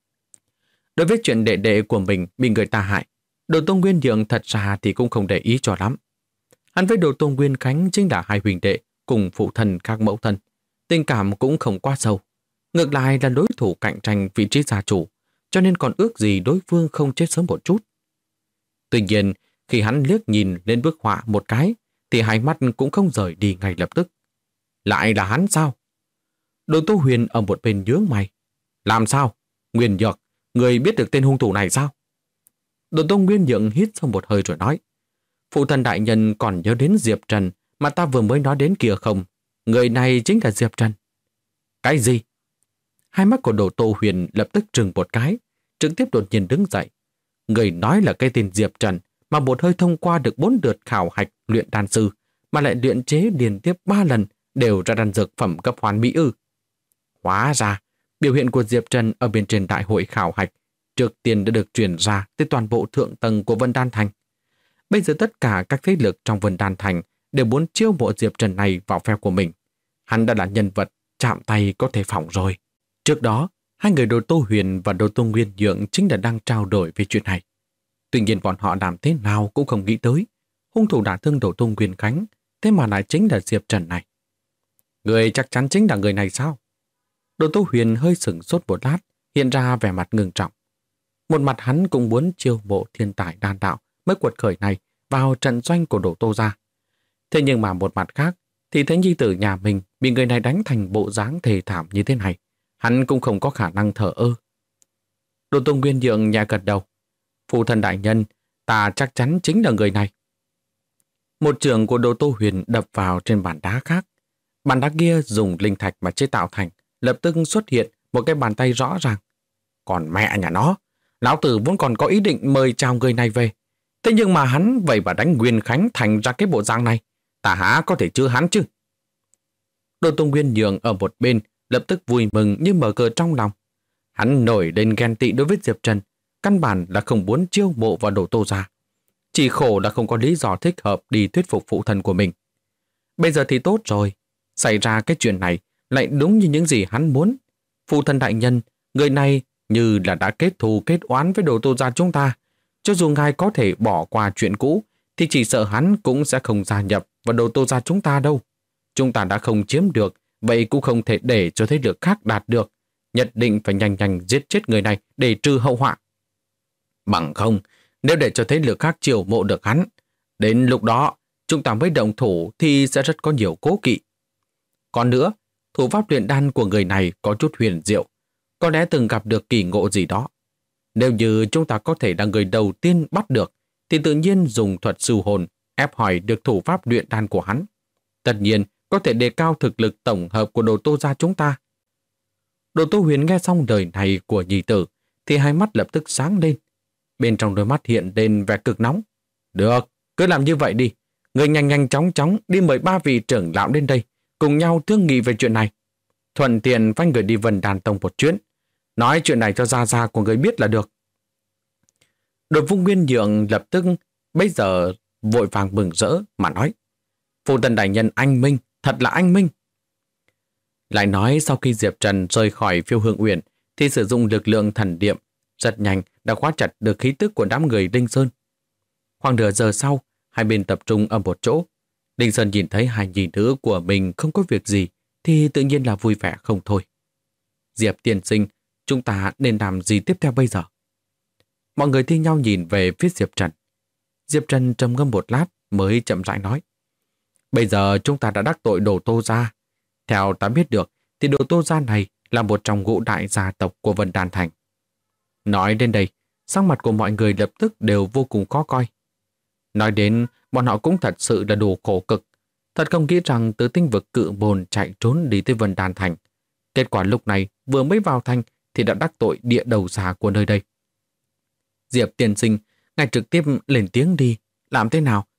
Đối với chuyện đệ đệ của mình bị người ta hại, Đồ Tô Nguyên Nhượng thật ra thì cũng không để ý cho lắm. Hắn với Đồ Tô Nguyên Khánh chính là hai huynh đệ cùng phụ thân các mẫu thân. Tình cảm cũng không quá sâu. Ngược lại là đối thủ cạnh tranh vị trí gia chủ, cho nên còn ước gì đối phương không chết sớm một chút. Tuy nhiên, khi hắn liếc nhìn lên bức họa một cái, thì hai mắt cũng không rời đi ngay lập tức. Lại là hắn sao? Đồ Tô Huyền ở một bên nhướng mày. Làm sao? Nguyên Nhược, người biết được tên hung thủ này sao? Đồ Tô Nguyên Nhượng hít sâu một hơi rồi nói. Phụ thân đại nhân còn nhớ đến Diệp Trần mà ta vừa mới nói đến kia không? Người này chính là Diệp Trần. Cái gì? Hai mắt của Đồ Tô Huyền lập tức trừng một cái, trực tiếp đột nhiên đứng dậy. Người nói là cái tên Diệp Trần mà một hơi thông qua được 4 đợt khảo hạch luyện đan sư, mà lại luyện chế liên tiếp 3 lần đều ra đan dược phẩm cấp hoàn mỹ ư. Hóa ra, biểu hiện của Diệp Trần ở bên trên đại hội khảo hạch trước tiên đã được truyền ra tới toàn bộ thượng tầng của Vân Đan Thành. Bây giờ tất cả các thế lực trong Vân Đan Thành đều muốn chiêu mộ Diệp Trần này vào phe của mình. Hắn đã là nhân vật chạm tay có thể phỏng rồi. Trước đó, hai người Đồ Tô Huyền và Đồ Tô Nguyên Nhượng chính là đang trao đổi về chuyện này. Tuy nhiên bọn họ làm thế nào cũng không nghĩ tới. Hung thủ đả thương Đồ Tô Nguyên Khánh, thế mà lại chính là Diệp Trần này. Người chắc chắn chính là người này sao? Đồ Tô Huyền hơi sửng sốt một lát, hiện ra vẻ mặt ngưng trọng. Một mặt hắn cũng muốn chiêu mộ thiên tài đan đạo mới quật khởi này vào trận doanh của Đồ Tô gia. Thế nhưng mà một mặt khác, thì thấy nhi tử nhà mình bị người này đánh thành bộ dáng thê thảm như thế này, hắn cũng không có khả năng thờ ơ. Đồ Tô Nguyên Nhượng nhẹ gật đầu. Phụ thân đại nhân, ta chắc chắn chính là người này. Một trường của Đồ Tô Huyền đập vào trên bàn đá khác. Bàn đá kia dùng linh thạch mà chế tạo thành, lập tức xuất hiện một cái bàn tay rõ ràng. Còn mẹ nhà nó, lão tử vốn còn có ý định mời chào người này về. Thế nhưng mà hắn vậy mà đánh Nguyên Khánh thành ra cái bộ dạng này. Ta há có thể chứa hắn chứ? Đồ Tô Nguyên Nhượng ở một bên lập tức vui mừng như mở cờ trong lòng. Hắn nổi lên ghen tị đối với Diệp Trần, căn bản là không muốn chiêu mộ vào Đồ Tô gia. Chỉ khổ là không có lý do thích hợp đi thuyết phục phụ thân của mình. Bây giờ thì tốt rồi, xảy ra cái chuyện này lại đúng như những gì hắn muốn. Phụ thân đại nhân, người này như là đã kết thù kết oán với Đồ Tô gia chúng ta. Cho dù ngài có thể bỏ qua chuyện cũ, thì chỉ sợ hắn cũng sẽ không gia nhập vào Đồ Tô gia chúng ta đâu. Chúng ta đã không chiếm được, vậy cũng không thể để cho thế lực khác đạt được. Nhất định phải nhanh nhanh giết chết người này để trừ hậu họa. Bằng không, nếu để cho thế lực khác chiều mộ được hắn, đến lúc đó chúng ta mới động thủ thì sẽ rất có nhiều cố kỵ. Còn nữa, thủ pháp luyện đan của người này có chút huyền diệu, có lẽ từng gặp được kỳ ngộ gì đó. Nếu như chúng ta có thể là người đầu tiên bắt được, thì tự nhiên dùng thuật siêu hồn ép hỏi được thủ pháp luyện đan của hắn. Tất nhiên, có thể đề cao thực lực tổng hợp của Đồ Tô gia chúng ta. Đồ Tô Huyền nghe xong lời này của nhi tử, thì hai mắt lập tức sáng lên. Bên trong đôi mắt hiện lên vẻ cực nóng. Được, cứ làm như vậy đi. Người nhanh nhanh chóng chóng đi mời 3 vị trưởng lão đến đây, cùng nhau thương nghị về chuyện này. Thuận tiện phái người đi Vân Đan Tông một chuyến. Nói chuyện này cho gia gia của người biết là được. Đồ Vung Nguyên Nhượng lập tức bây giờ vội vàng mừng rỡ mà nói. Phụ thân đại nhân anh minh, thật là anh minh. Lại nói sau khi Diệp Trần rời khỏi Phiêu Hương Uyển thì sử dụng lực lượng thần điệm rất nhanh đã khóa chặt được khí tức của đám người Đinh Sơn. Khoảng nửa giờ sau, hai bên tập trung ở một chỗ. Đinh Sơn nhìn thấy hai nhi nữ của mình không có việc gì thì tự nhiên là vui vẻ không thôi. Diệp tiên sinh, chúng ta nên làm gì tiếp theo bây giờ? Mọi người thi nhau nhìn về phía Diệp Trần. Diệp Trần trầm ngâm một lát mới chậm rãi nói. Bây giờ chúng ta đã đắc tội Đồ Tô gia. Theo ta biết được thì Đồ Tô gia này là một trong ngũ đại gia tộc của Vân Đan Thành. Nói đến đây, sắc mặt của mọi người lập tức đều vô cùng khó coi. Nói đến, bọn họ cũng thật sự là đủ khổ cực. Thật không nghĩ rằng từ tinh vực Cự Môn chạy trốn đi tới Vân Đan Thành. Kết quả lúc này vừa mới vào thành thì đã đắc tội địa đầu xà của nơi đây. Diệp tiên sinh, ngài trực tiếp lên tiếng đi. Làm thế nào?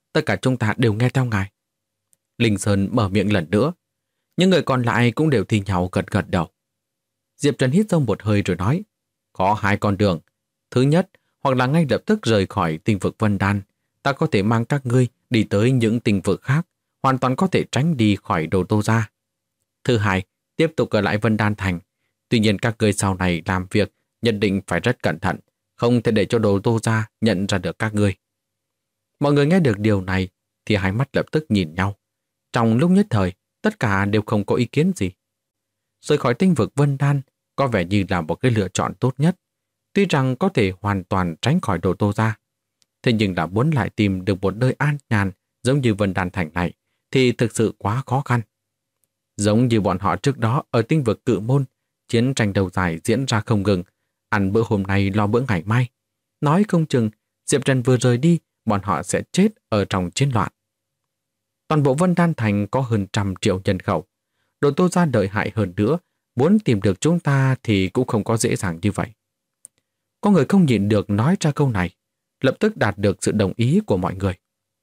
tất cả chúng ta đều nghe theo ngài. Linh Sơn mở miệng lần nữa. Những người còn lại cũng đều thi nhau gật gật đầu. Diệp Trần hít sâu một hơi rồi nói, có hai con đường. Thứ nhất, hoặc là ngay lập tức rời khỏi tinh vực Vân Đan, ta có thể mang các ngươi đi tới những tinh vực khác, hoàn toàn có thể tránh đi khỏi Đồ Tô Gia. Thứ hai, tiếp tục ở lại Vân Đan Thành. Tuy nhiên các ngươi sau này làm việc nhất định phải rất cẩn thận, không thể để cho Đồ Tô Gia nhận ra được các ngươi. Mọi người nghe được điều này thì hai mắt lập tức nhìn nhau. Trong lúc nhất thời, tất cả đều không có ý kiến gì. Rời khỏi tinh vực Vân Đan có vẻ như là một cái lựa chọn tốt nhất. Tuy rằng có thể hoàn toàn tránh khỏi Đồ Tô Gia, thế nhưng đã muốn lại tìm được một nơi an nhàn giống như Vân Đan Thành này thì thực sự quá khó khăn. Giống như bọn họ trước đó ở tinh vực Cự Môn, chiến tranh đầu dài diễn ra không ngừng, ăn bữa hôm nay lo bữa ngày mai. Nói không chừng, Diệp Trần vừa rời đi, bọn họ sẽ chết ở trong chiến loạn. Toàn bộ Vân Đan Thành có hơn 100 triệu nhân khẩu. Đồ Tô Gia đợi hại hơn nữa, muốn tìm được chúng ta thì cũng không có dễ dàng như vậy. Có người không nhịn được nói ra câu này, lập tức đạt được sự đồng ý của mọi người.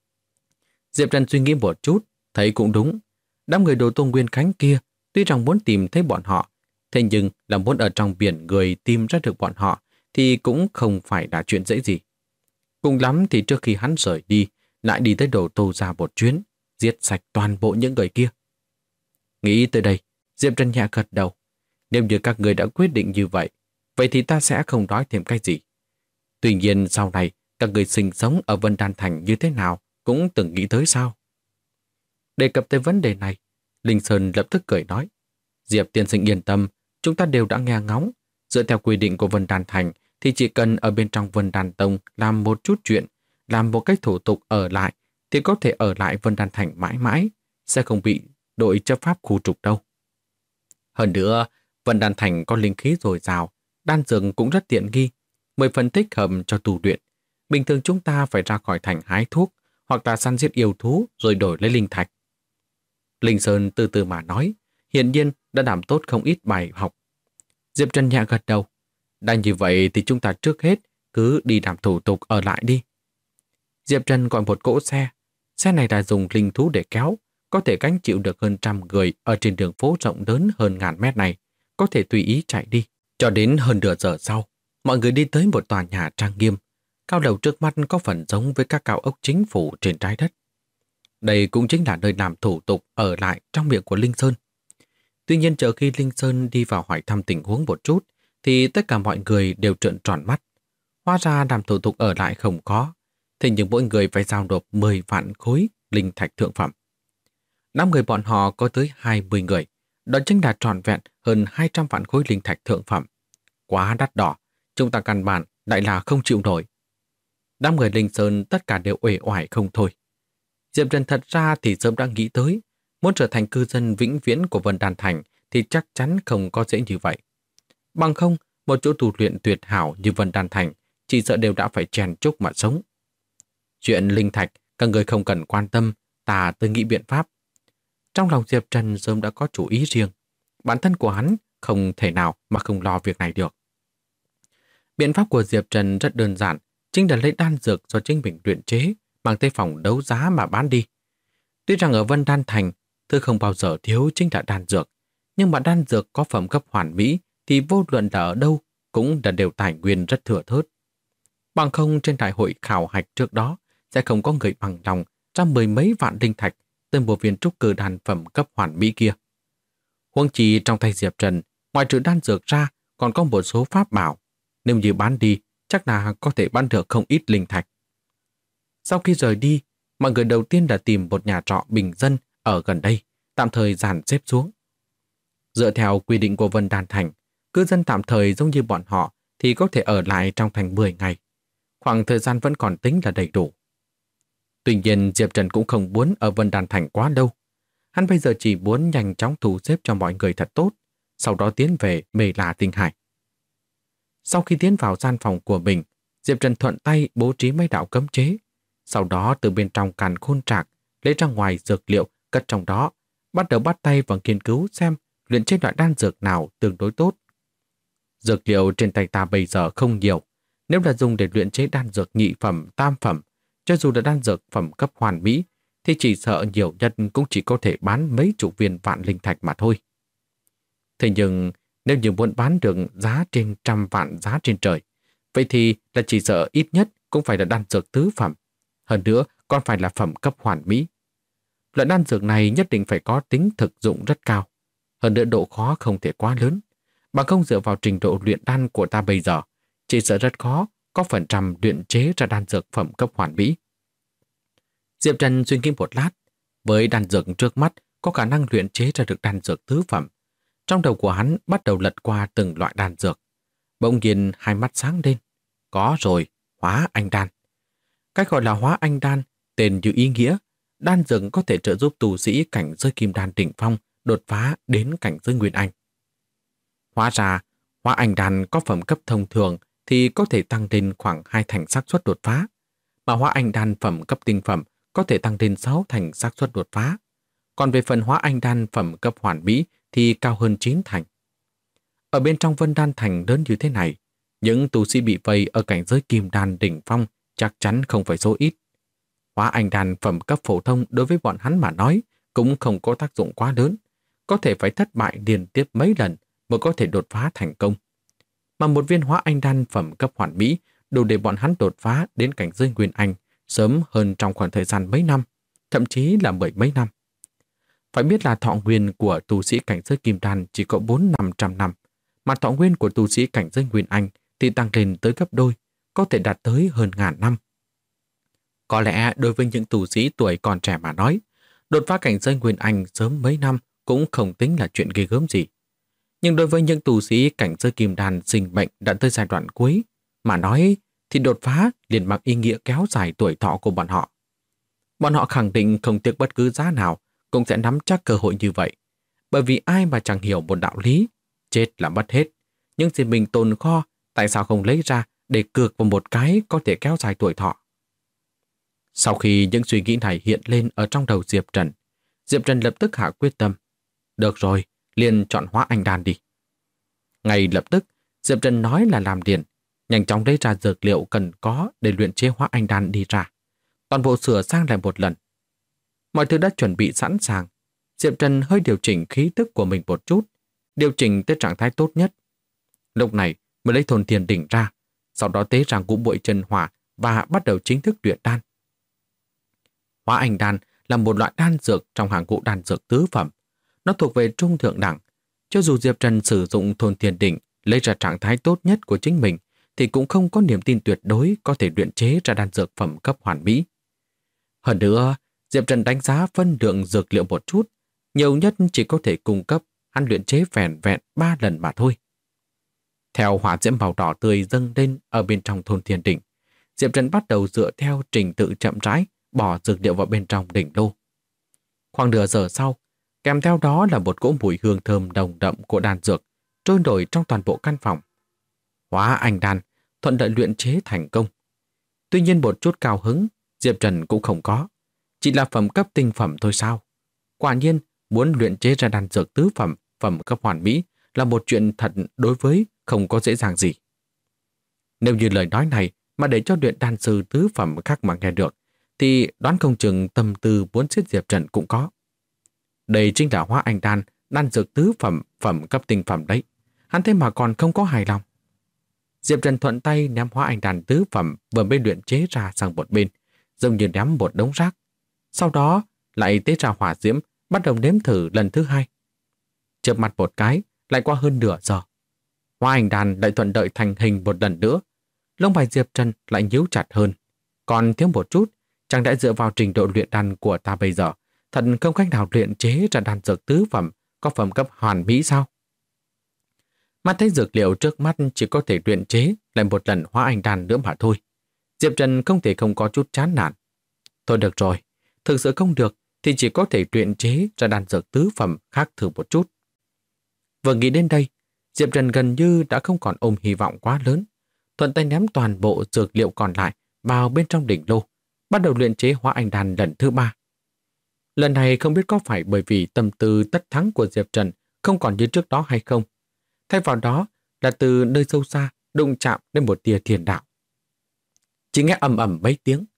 Diệp Trần suy nghĩ một chút, thấy cũng đúng. Đám người Đồ Tô Nguyên Khánh kia tuy rằng muốn tìm thấy bọn họ, thế nhưng là muốn ở trong biển người tìm ra được bọn họ thì cũng không phải là chuyện dễ gì. Cùng lắm thì trước khi hắn rời đi, lại đi tới Đồ Tô Gia một chuyến, giết sạch toàn bộ những người kia. Nghĩ tới đây, Diệp Trần nhẹ gật đầu. Nếu như các người đã quyết định như vậy, vậy thì ta sẽ không nói thêm cái gì. Tuy nhiên sau này, các người sinh sống ở Vân Đan Thành như thế nào cũng từng nghĩ tới sao? Đề cập tới vấn đề này, Linh Sơn lập tức cười nói, Diệp tiên sinh yên tâm, chúng ta đều đã nghe ngóng. Dựa theo quy định của Vân Đan Thành thì chỉ cần ở bên trong Vân Đan Tông làm một chút chuyện, làm một cách thủ tục ở lại thì có thể ở lại Vân Đan Thành mãi mãi, sẽ không bị đội chấp pháp khu trục đâu. Hơn nữa, Vân Đan Thành có linh khí dồi dào, đan dược cũng rất tiện nghi, 10 phần thích hợp cho tu luyện. Bình thường chúng ta phải ra khỏi thành hái thuốc hoặc là săn giết yêu thú rồi đổi lấy linh thạch. Linh Sơn từ từ mà nói, hiển nhiên đã đảm tốt không ít bài học. Diệp Trần nhẹ gật đầu. Đã như vậy thì chúng ta trước hết cứ đi làm thủ tục ở lại đi. Diệp Trần gọi một cỗ xe. Xe này đã dùng linh thú để kéo, có thể gánh chịu được hơn 100 người ở trên đường phố rộng lớn hơn 1000 mét này, có thể tùy ý chạy đi. Cho đến hơn nửa giờ sau, mọi người đi tới một tòa nhà trang nghiêm. Cao lầu trước mắt có phần giống với các cao ốc chính phủ trên trái đất. Đây cũng chính là nơi làm thủ tục ở lại trong miệng của Linh Sơn. Tuy nhiên chờ khi Linh Sơn đi vào hỏi thăm tình huống một chút, thì tất cả mọi người đều trợn tròn mắt. Hóa ra làm thủ tục ở lại không có, thế nhưng mỗi người phải giao nộp 10 vạn khối linh thạch thượng phẩm. 5 người bọn họ có tới 20 người, đó chính là trọn vẹn hơn 200 vạn khối linh thạch thượng phẩm. Quá đắt đỏ, chúng ta căn bản lại là không chịu nổi. Đám người Linh Sơn tất cả đều uể oải không thôi. Diệp Trần thật ra thì sớm đã nghĩ tới, muốn trở thành cư dân vĩnh viễn của Vân Đan Thành thì chắc chắn không có dễ như vậy. Bằng không, một chỗ tu luyện tuyệt hảo như Vân Đan Thành chỉ sợ đều đã phải chèn chúc mà sống. Chuyện linh thạch, các người không cần quan tâm, ta tự nghĩ biện pháp. Trong lòng Diệp Trần sớm đã có chủ ý riêng. Bản thân của hắn không thể nào mà không lo việc này được. Biện pháp của Diệp Trần rất đơn giản, chính là lấy đan dược do chính mình luyện chế, mang tới phòng đấu giá mà bán đi. Tuy rằng ở Vân Đan Thành, thứ không bao giờ thiếu chính là đan dược, nhưng mà đan dược có phẩm cấp hoàn mỹ thì vô luận là ở đâu cũng là đều tài nguyên rất thừa thớt. Bằng không trên đại hội khảo hạch trước đó sẽ không có người bằng lòng ra 10 mấy vạn linh thạch tới một viên trúc cơ đan phẩm cấp hoàn mỹ kia. Huống chi trong tay Diệp Trần, ngoài trừ đan dược ra còn có một số pháp bảo, nếu như bán đi chắc là có thể bán được không ít linh thạch. Sau khi rời đi, mọi người đầu tiên đã tìm một nhà trọ bình dân ở gần đây, tạm thời dàn xếp xuống. Dựa theo quy định của Vân Đan Thành, cư dân tạm thời giống như bọn họ thì có thể ở lại trong thành 10 ngày. Khoảng thời gian vẫn còn tính là đầy đủ. Tuy nhiên Diệp Trần cũng không muốn ở Vân Đan Thành quá lâu. Hắn bây giờ chỉ muốn nhanh chóng thu xếp cho mọi người thật tốt, sau đó tiến về Mê La Tinh Hải. Sau khi tiến vào gian phòng của mình, Diệp Trần thuận tay bố trí mấy đạo cấm chế. Sau đó từ bên trong càn khôn trạc lấy ra ngoài dược liệu cất trong đó, bắt đầu bắt tay vào nghiên cứu xem luyện chế loại đan dược nào tương đối tốt. Dược liệu trên tay ta bây giờ không nhiều, nếu là dùng để luyện chế đan dược nhị phẩm, tam phẩm Cho dù là đan dược phẩm cấp hoàn mỹ, thì chỉ sợ nhiều nhất cũng chỉ có thể bán mấy chục viên vạn linh thạch mà thôi. Thế nhưng, nếu như muốn bán được giá trên trăm vạn giá trên trời, vậy thì là chỉ sợ ít nhất cũng phải là đan dược tứ phẩm. Hơn nữa, còn phải là phẩm cấp hoàn mỹ. Loại đan dược này nhất định phải có tính thực dụng rất cao. Hơn nữa độ khó không thể quá lớn. Bằng không dựa vào trình độ luyện đan của ta bây giờ, chỉ sợ rất khó có phần trăm luyện chế ra đan dược phẩm cấp hoàn mỹ. Diệp Trần suy nghĩ một lát, với đan dược trước mắt có khả năng luyện chế ra được đan dược tứ phẩm. Trong đầu của hắn bắt đầu lật qua từng loại đan dược. Bỗng nhiên hai mắt sáng lên. Có rồi, hóa anh đan. Cách gọi là hóa anh đan, tên như ý nghĩa, đan dược có thể trợ giúp tu sĩ cảnh giới kim đan đỉnh phong đột phá đến cảnh giới nguyên anh. Hóa ra, hóa anh đan có phẩm cấp thông thường thì có thể tăng lên khoảng 2 thành xác suất đột phá, mà hóa anh đan phẩm cấp tinh phẩm có thể tăng lên 6 thành xác suất đột phá. Còn về phần hóa anh đan phẩm cấp hoàn mỹ thì cao hơn 9 thành. Ở bên trong Vân Đan Thành lớn như thế này, những tu sĩ bị vây ở cảnh giới kim đan đỉnh phong chắc chắn không phải số ít. Hóa anh đan phẩm cấp phổ thông đối với bọn hắn mà nói cũng không có tác dụng quá lớn, có thể phải thất bại liên tiếp mấy lần mới có thể đột phá thành công. Mà một viên hóa anh đan phẩm cấp hoàn mỹ đủ để bọn hắn đột phá đến cảnh giới nguyên anh sớm hơn trong khoảng thời gian mấy năm, thậm chí là 10 mấy năm. Phải biết là thọ nguyên của tu sĩ cảnh giới kim đan chỉ có 400-500 năm, mà thọ nguyên của tu sĩ cảnh giới nguyên anh thì tăng lên tới gấp đôi, có thể đạt tới hơn 1000 năm. Có lẽ đối với những tu sĩ tuổi còn trẻ mà nói, đột phá cảnh giới nguyên anh sớm mấy năm cũng không tính là chuyện ghê gớm gì. Nhưng đối với những tu sĩ cảnh giới kim đan sinh bệnh đã tới giai đoạn cuối, mà nói thì đột phá liền mang ý nghĩa kéo dài tuổi thọ của bọn họ. Bọn họ khẳng định không tiếc bất cứ giá nào cũng sẽ nắm chắc cơ hội như vậy. Bởi vì ai mà chẳng hiểu một đạo lý, chết là mất hết. Nhưng gì mình tồn kho, tại sao không lấy ra để cược vào một cái có thể kéo dài tuổi thọ? Sau khi những suy nghĩ này hiện lên ở trong đầu Diệp Trần lập tức hạ quyết tâm. Được rồi, liền chọn hóa anh đan đi. Ngay lập tức, Diệp Trần nói là làm liền, nhanh chóng lấy ra dược liệu cần có để luyện chế hóa anh đan đi ra. Toàn bộ sửa sang lại một lần. Mọi thứ đã chuẩn bị sẵn sàng. Diệp Trần hơi điều chỉnh khí tức của mình một chút, điều chỉnh tới trạng thái tốt nhất. Lúc này mới lấy thôn thiền đỉnh ra, sau đó tế ra ngũ bội chân hỏa và bắt đầu chính thức luyện đan. Hóa anh đan là một loại đan dược trong hàng ngũ đan dược tứ phẩm. Nó thuộc về trung thượng đẳng. Cho dù Diệp Trần sử dụng thôn thiền đỉnh lấy ra trạng thái tốt nhất của chính mình, thì cũng không có niềm tin tuyệt đối có thể luyện chế ra đan dược phẩm cấp hoàn mỹ. Hơn nữa, Diệp Trần đánh giá phân lượng dược liệu một chút, nhiều nhất chỉ có thể cung cấp hắn luyện chế vẹn vẹn 3 lần mà thôi. Theo hỏa diễm màu đỏ tươi dâng lên ở bên trong thôn thiên đỉnh, Diệp Trần bắt đầu dựa theo trình tự chậm rãi bỏ dược liệu vào bên trong đỉnh lô. Khoảng nửa giờ sau, kèm theo đó là một cỗ mùi hương thơm nồng đậm của đan dược trôi nổi trong toàn bộ căn phòng. Hóa anh đan thuận lợi luyện chế thành công. Tuy nhiên một chút cao hứng Diệp Trần cũng không có, chỉ là phẩm cấp tinh phẩm thôi sao? Quả nhiên, muốn luyện chế ra đan dược tứ phẩm, phẩm cấp hoàn mỹ là một chuyện thật đối với không có dễ dàng gì. Nếu như lời nói này mà để cho luyện đan sư tứ phẩm khác mà nghe được, thì đoán không chừng tâm tư muốn giết Diệp Trần cũng có. Đây chính là hóa anh đan, đan dược tứ phẩm, phẩm cấp tinh phẩm đấy. Hắn thế mà còn không có hài lòng. Diệp Trần thuận tay ném hóa anh đan tứ phẩm vừa mới luyện chế ra sang một bên, giống như ném một đống rác. Sau đó lại tế ra hỏa diễm, bắt đầu nếm thử lần thứ hai. Chớp mặt một cái, lại qua hơn nửa giờ. Hóa anh đan lại thuận lợi thành hình một lần nữa. Lông mày Diệp Trần lại nhíu chặt hơn. Còn thiếu một chút, chẳng lẽ dựa vào trình độ luyện đan của ta bây giờ, thật không cách nào luyện chế ra đan dược tứ phẩm có phẩm cấp hoàn mỹ sao? Mắt thấy dược liệu trước mắt chỉ có thể luyện chế lại một lần hóa anh đan nữa mà thôi. Diệp Trần không thể không có chút chán nản. Thôi được rồi, thực sự không được thì chỉ có thể luyện chế ra đan dược tứ phẩm khác thử một chút. Vừa nghĩ đến đây, Diệp Trần gần như đã không còn ôm hy vọng quá lớn. Thuận tay ném toàn bộ dược liệu còn lại vào bên trong đỉnh lô, bắt đầu luyện chế hóa anh đan lần thứ 3. Lần này không biết có phải bởi vì tâm tư tất thắng của Diệp Trần không còn như trước đó hay không. Thay vào đó là từ nơi sâu xa đụng chạm đến một tia thiền đạo. Chỉ nghe ầm ầm mấy tiếng,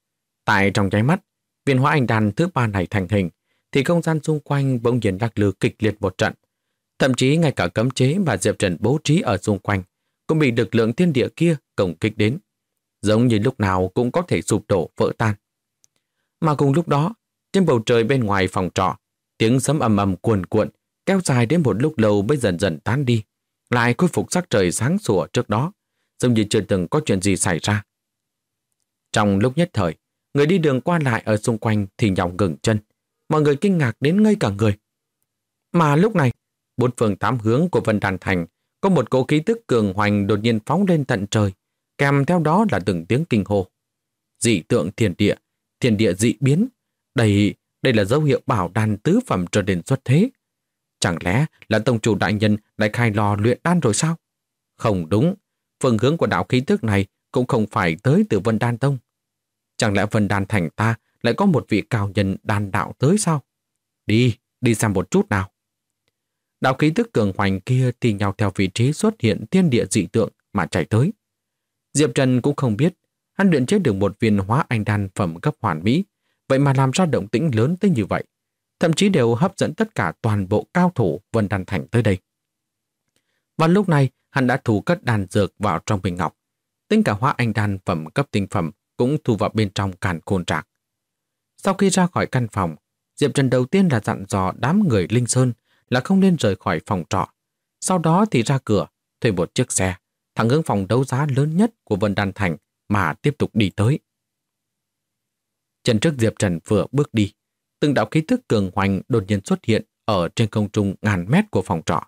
Tại trong nháy mắt, viên hóa anh đan thứ 3 này thành hình, thì không gian xung quanh bỗng nhiên lắc lư kịch liệt một trận. Thậm chí ngay cả cấm chế mà Diệp Trần bố trí ở xung quanh cũng bị lực lượng thiên địa kia công kích đến, giống như lúc nào cũng có thể sụp đổ vỡ tan. Mà cùng lúc đó, trên bầu trời bên ngoài phòng trọ, tiếng sấm ầm ầm cuồn cuộn kéo dài đến một lúc lâu mới dần dần tán đi, lại khôi phục sắc trời sáng sủa trước đó, giống như chưa từng có chuyện gì xảy ra. Trong lúc nhất thời, người đi đường qua lại ở xung quanh thì nhỏng ngừng chân, mọi người kinh ngạc đến ngây cả người. Mà lúc này, bốn phương tám hướng của Vân Đan Thành có một cỗ khí tức cường hoành đột nhiên phóng lên tận trời, kèm theo đó là từng tiếng kinh hô. Dị tượng thiên địa dị biến, đây là dấu hiệu bảo đan tứ phẩm trở đến xuất thế. Chẳng lẽ là tông chủ đại nhân lại khai lò luyện đan rồi sao? Không đúng, phương hướng của đạo khí tức này cũng không phải tới từ Vân Đan Tông. Chẳng lẽ Vân Đan Thành ta lại có một vị cao nhân đan đạo tới sao? Đi xem một chút nào. Đạo khí tức cường hoành kia thì nhau theo vị trí xuất hiện thiên địa dị tượng mà chạy tới. Diệp Trần cũng không biết, hắn luyện chế được một viên hóa anh đan phẩm cấp hoàn mỹ, vậy mà làm ra động tĩnh lớn tới như vậy, thậm chí đều hấp dẫn tất cả toàn bộ cao thủ Vân Đan Thành tới đây. Và lúc này, hắn đã thu cất đan dược vào trong bình ngọc, tính cả hóa anh đan phẩm cấp tinh phẩm cũng thu vào bên trong càn khôn trạc. Sau khi ra khỏi căn phòng, Diệp Trần đầu tiên là dặn dò đám người Linh Sơn là không nên rời khỏi phòng trọ. Sau đó thì ra cửa, thuê một chiếc xe, thẳng hướng phòng đấu giá lớn nhất của Vân Đan Thành mà tiếp tục đi tới. Chân trước Diệp Trần vừa bước đi, từng đạo khí tức cường hoành đột nhiên xuất hiện ở trên không trung ngàn mét của phòng trọ.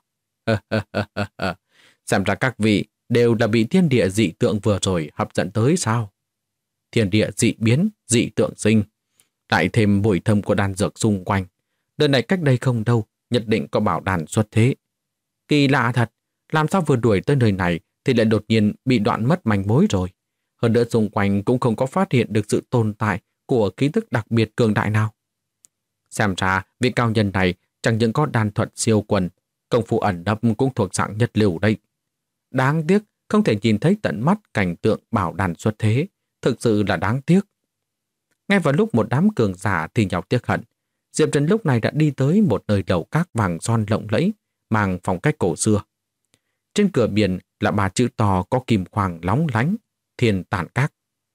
Xem ra các vị đều là bị thiên địa dị tượng vừa rồi hấp dẫn tới sao? Thiên địa dị biến, dị tượng sinh, lại thêm mùi thơm của đan dược xung quanh. Đợt này cách đây không đâu, nhất định có bảo đàn xuất thế. Kỳ lạ thật, làm sao vừa đuổi tới nơi này thì lại đột nhiên bị đoạn mất manh mối rồi. Hơn nữa xung quanh cũng không có phát hiện được sự tồn tại của khí tức đặc biệt cường đại nào. Xem ra vị cao nhân này chẳng những có đan thuật siêu quần, công phu ẩn nấp cũng thuộc dạng nhất lưu đây. Đáng tiếc không thể nhìn thấy tận mắt cảnh tượng bảo đàn xuất thế, thực sự là đáng tiếc. Ngay vào lúc một đám cường giả thì nhọc tiếc hận, Diệp Trần lúc này đã đi tới một nơi lầu các vàng son lộng lẫy, mang phong cách cổ xưa. Trên cửa biển là 3 chữ to có kim khoáng lóng lánh, Thiên Tản Các.